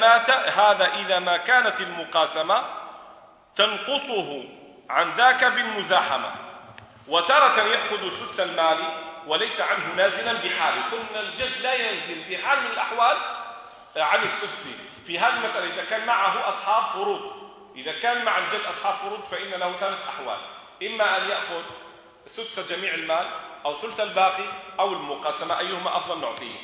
إذا ما كانت المقاسمة تنقصه عن ذاك بالمزاحمة. وتارة يأخذ سدس المال وليس عنه نازلا بحال. قلنا الجد لا ينزل بحال من الأحوال عن السدس في هذه المسألة إذا كان معه أصحاب فروض. إذا كان مع الجد أصحاب فروض فإن له 3 أحوال، إما أن يأخذ سدس جميع المال أو ثلث الباقي أو المقاسمة، أيهما أفضل نعطيه.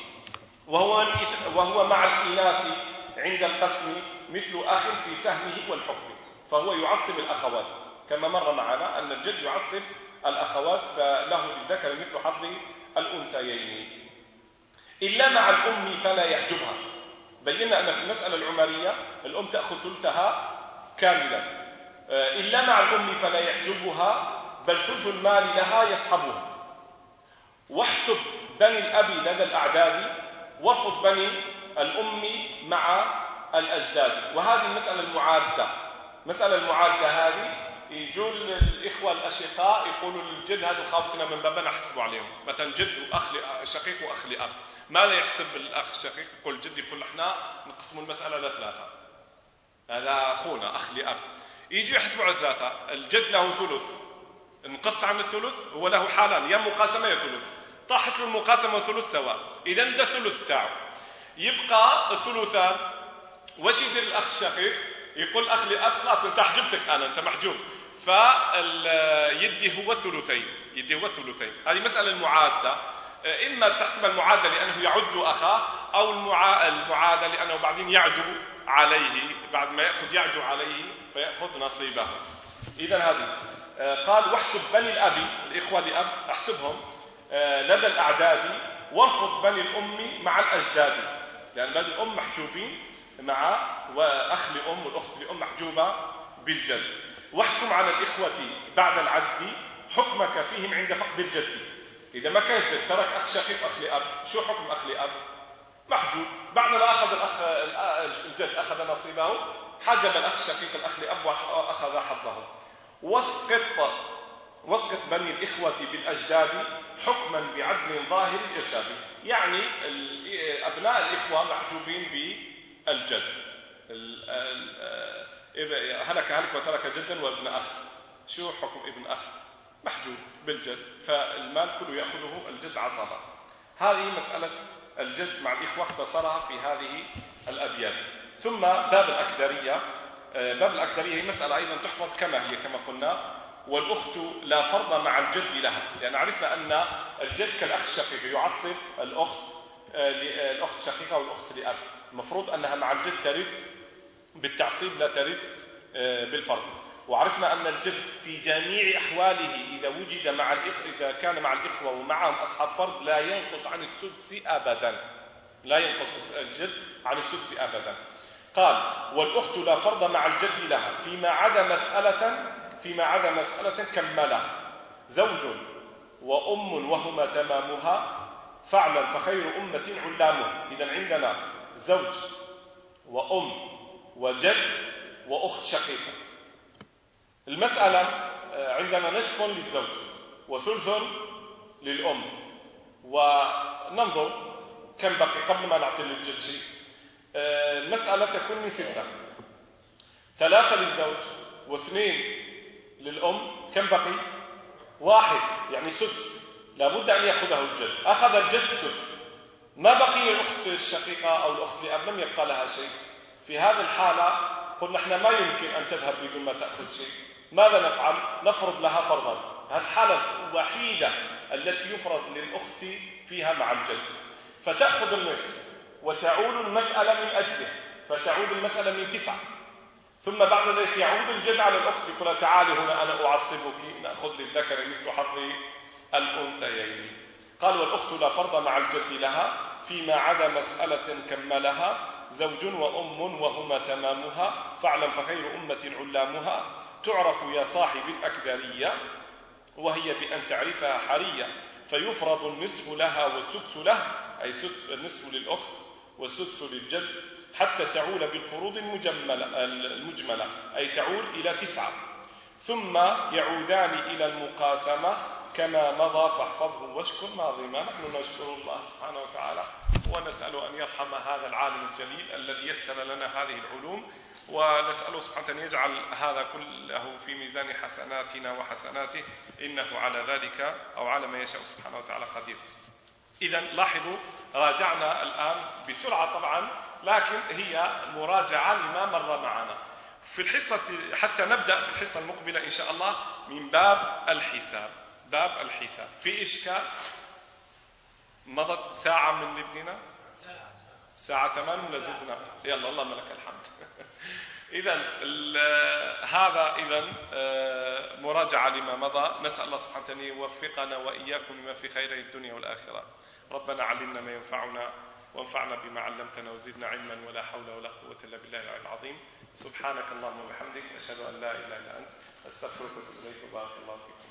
وهو مع الإناث عند القسم مثل أخ في سهمه والحكم، فهو يعصب الأخوات كما مر معنا أن الجد يعصب الأخوات، فله للذكر مثل حظ الأنثيين. إلا مع الأم فلا يحجبها. بينا أن في المسألة العمرية الأم تأخذ ثلثها كاملا، إلا مع الأم فلا يحجبها بل ثلث المال لها يصحبها. واحسب بني الأب لدى الأعداد وارفض بني الأم مع الأجداد. وهذه المسألة المعادة، مسألة المعادة هذه يجون الإخوة الأشقاء يقولوا للجد هذا خافتنا من بابنا نحسبوا عليهم، مثلا جد وأخ شقيق وأخ لأب، ماذا يحسب الأخ الشقيق؟ يقول الجد يقول احنا نقسم المسألة ل3، هذا أخونا أخ لأب، يجي يحسبوا على 3. الجد له ثلث، نقص عن الثلث، هو له حالان، يا مقاسمة يا ثلث، طاحت له المقاسمة والثلث سواء، إذا ده الثلث تاعه، يبقى الثلثان. وش يدير الأخ الشقيق؟ يقول أخ لأب خلاص أنت حجبتك أنت محجوب، فيدي هو الثلثين، هذه مسألة المعادة. إما تحسب المعادة لأنه يعد أخاه، أو المعادة، لأنه بعدين يعدو عليه، بعد ما يأخذ يعدو عليه فيأخذ نصيبه. إذا هذه قال واحسب بني الأب، الإخوة لأب احسبهم لدى الأعداد، وارفض بني الأم مع الأجداد، لأن بني الأم محجوبين مع وأخ لأم والأخت لأم محجوبة بالجد. واحكم على الإخوة بعد العد حكمك فيهم عند فقد الجد. إذا ما كان الجد ترك أخ شقيق أخ لأب، شو حكم أخ لأب؟ محجوب. بعد ما أخذ الجد أخذ نصيبه، حجب الأخ الشقيق الأخ لأب وأخذ حظه. واسقط بني الإخوة بالأجداد حكما بعدل ظاهر الإرشاد. يعني أبناء الإخوة محجوبين بالجد. هلك وترك جدا وابن أخ، شو حكم ابن أخ؟ محجوب بالجد، فالمال كله يأخذه الجد عصبة. هذه مسألة الجد مع الإخوة اختصرها في هذه الأبيات. ثم باب الأكدرية. باب الأكدرية هي مسألة أيضا تحفظ كما هي كما قلنا. والأخت لا فرض مع الجد لها، لأن عرفنا أن الجد كالأخ الشقيق يعصب الأخت الشقيقة والأخت لأب. المفروض أنها مع الجد ترث بالتعصيب لا ترث بالفرض. وعرفنا أن الجد في جميع أحواله إذا وجد مع إذا كان مع الإخوة ومعهم أصحاب فرض لا ينقص عن السدس أبدا، لا ينقص الجد عن السدس أبدا. قال والأخت لا فرض مع الجد لها فيما عدا مسألة كملها زوج وأم وهما تمامها فعلا فخير أمة علامها. إذا عندنا زوج وأم وجد وأخت شقيقة. المسألة عندنا نصف للزوج وثلث للأم، وننظر كم بقي قبل ما نعطي للجد شيء. المسألة تكون من 6، 3 للزوج و2 للأم. كم بقي؟ 1، يعني سدس. لابد أن يأخذه الجد. أخذ الجد سدس، ما بقي الأخت الشقيقة أو الأخت لأب، لم يبقى لها شيء. في هذه الحالة قلنا احنا ما يمكن أن تذهب بدون ما تأخذ شيء. ماذا نفعل؟ نفرض لها فرضا. هذه الحالة الوحيدة التي يفرض للأخت فيها مع الجد، فتأخذ النصف وتعود المسألة من أجله، فتعود المسألة من 9. ثم بعد ذلك يعود الجد على الأخت يقول تعالي هنا أنا أعصبك، نأخذ للذكر مثل حظ الأنثيين. قال والأخت لا فرض مع الجد لها فيما عدا مسألة كملها زوج وأم وهما تمامها فاعلم فخير أمة علامها. تعرف يا صاحب الأكدرية وهي بأن تعرفها حرية فيفرض النصف لها والسدس له، أي النصف للأخت والسدس للجد، حتى تعول بالفروض المجملة أي تعول إلى 9. ثم يعودان إلى المقاسمة كما مضى فاحفظه واشكر ناظما. نحن نشكر الله سبحانه وتعالى ونسأل أن يرحم هذا العالم الجليل الذي يسر لنا هذه العلوم، ونسأله سبحانه أن يجعل هذا كله في ميزان حسناتنا وحسناته، إنه على ذلك أو على ما يشاء سبحانه وتعالى قدير. إذا لاحظوا راجعنا الآن بسرعة طبعا، لكن هي مراجعة لما مر معنا في الحصة، حتى نبدأ في الحصة المقبلة إن شاء الله من باب الحساب. باب الحساب في إشكال؟ مضت ساعة من لبننا، ساعة تمام ولا زدنا؟ يلا اللهم لك الحمد. إذا هذا مراجعة لما مضى. نسأل الله سبحانه أن يوفقنا وإياكم لما في خير الدنيا والآخرة. ربنا علمنا ما ينفعنا وانفعنا بما علمتنا وزدنا علما ولا حول ولا قوة إلا بالله العلي العظيم. سبحانك اللهم وبحمدك أشهد أن لا إله إلا أنت أستغفرك وأتوب إليك وبارك الله فيكم.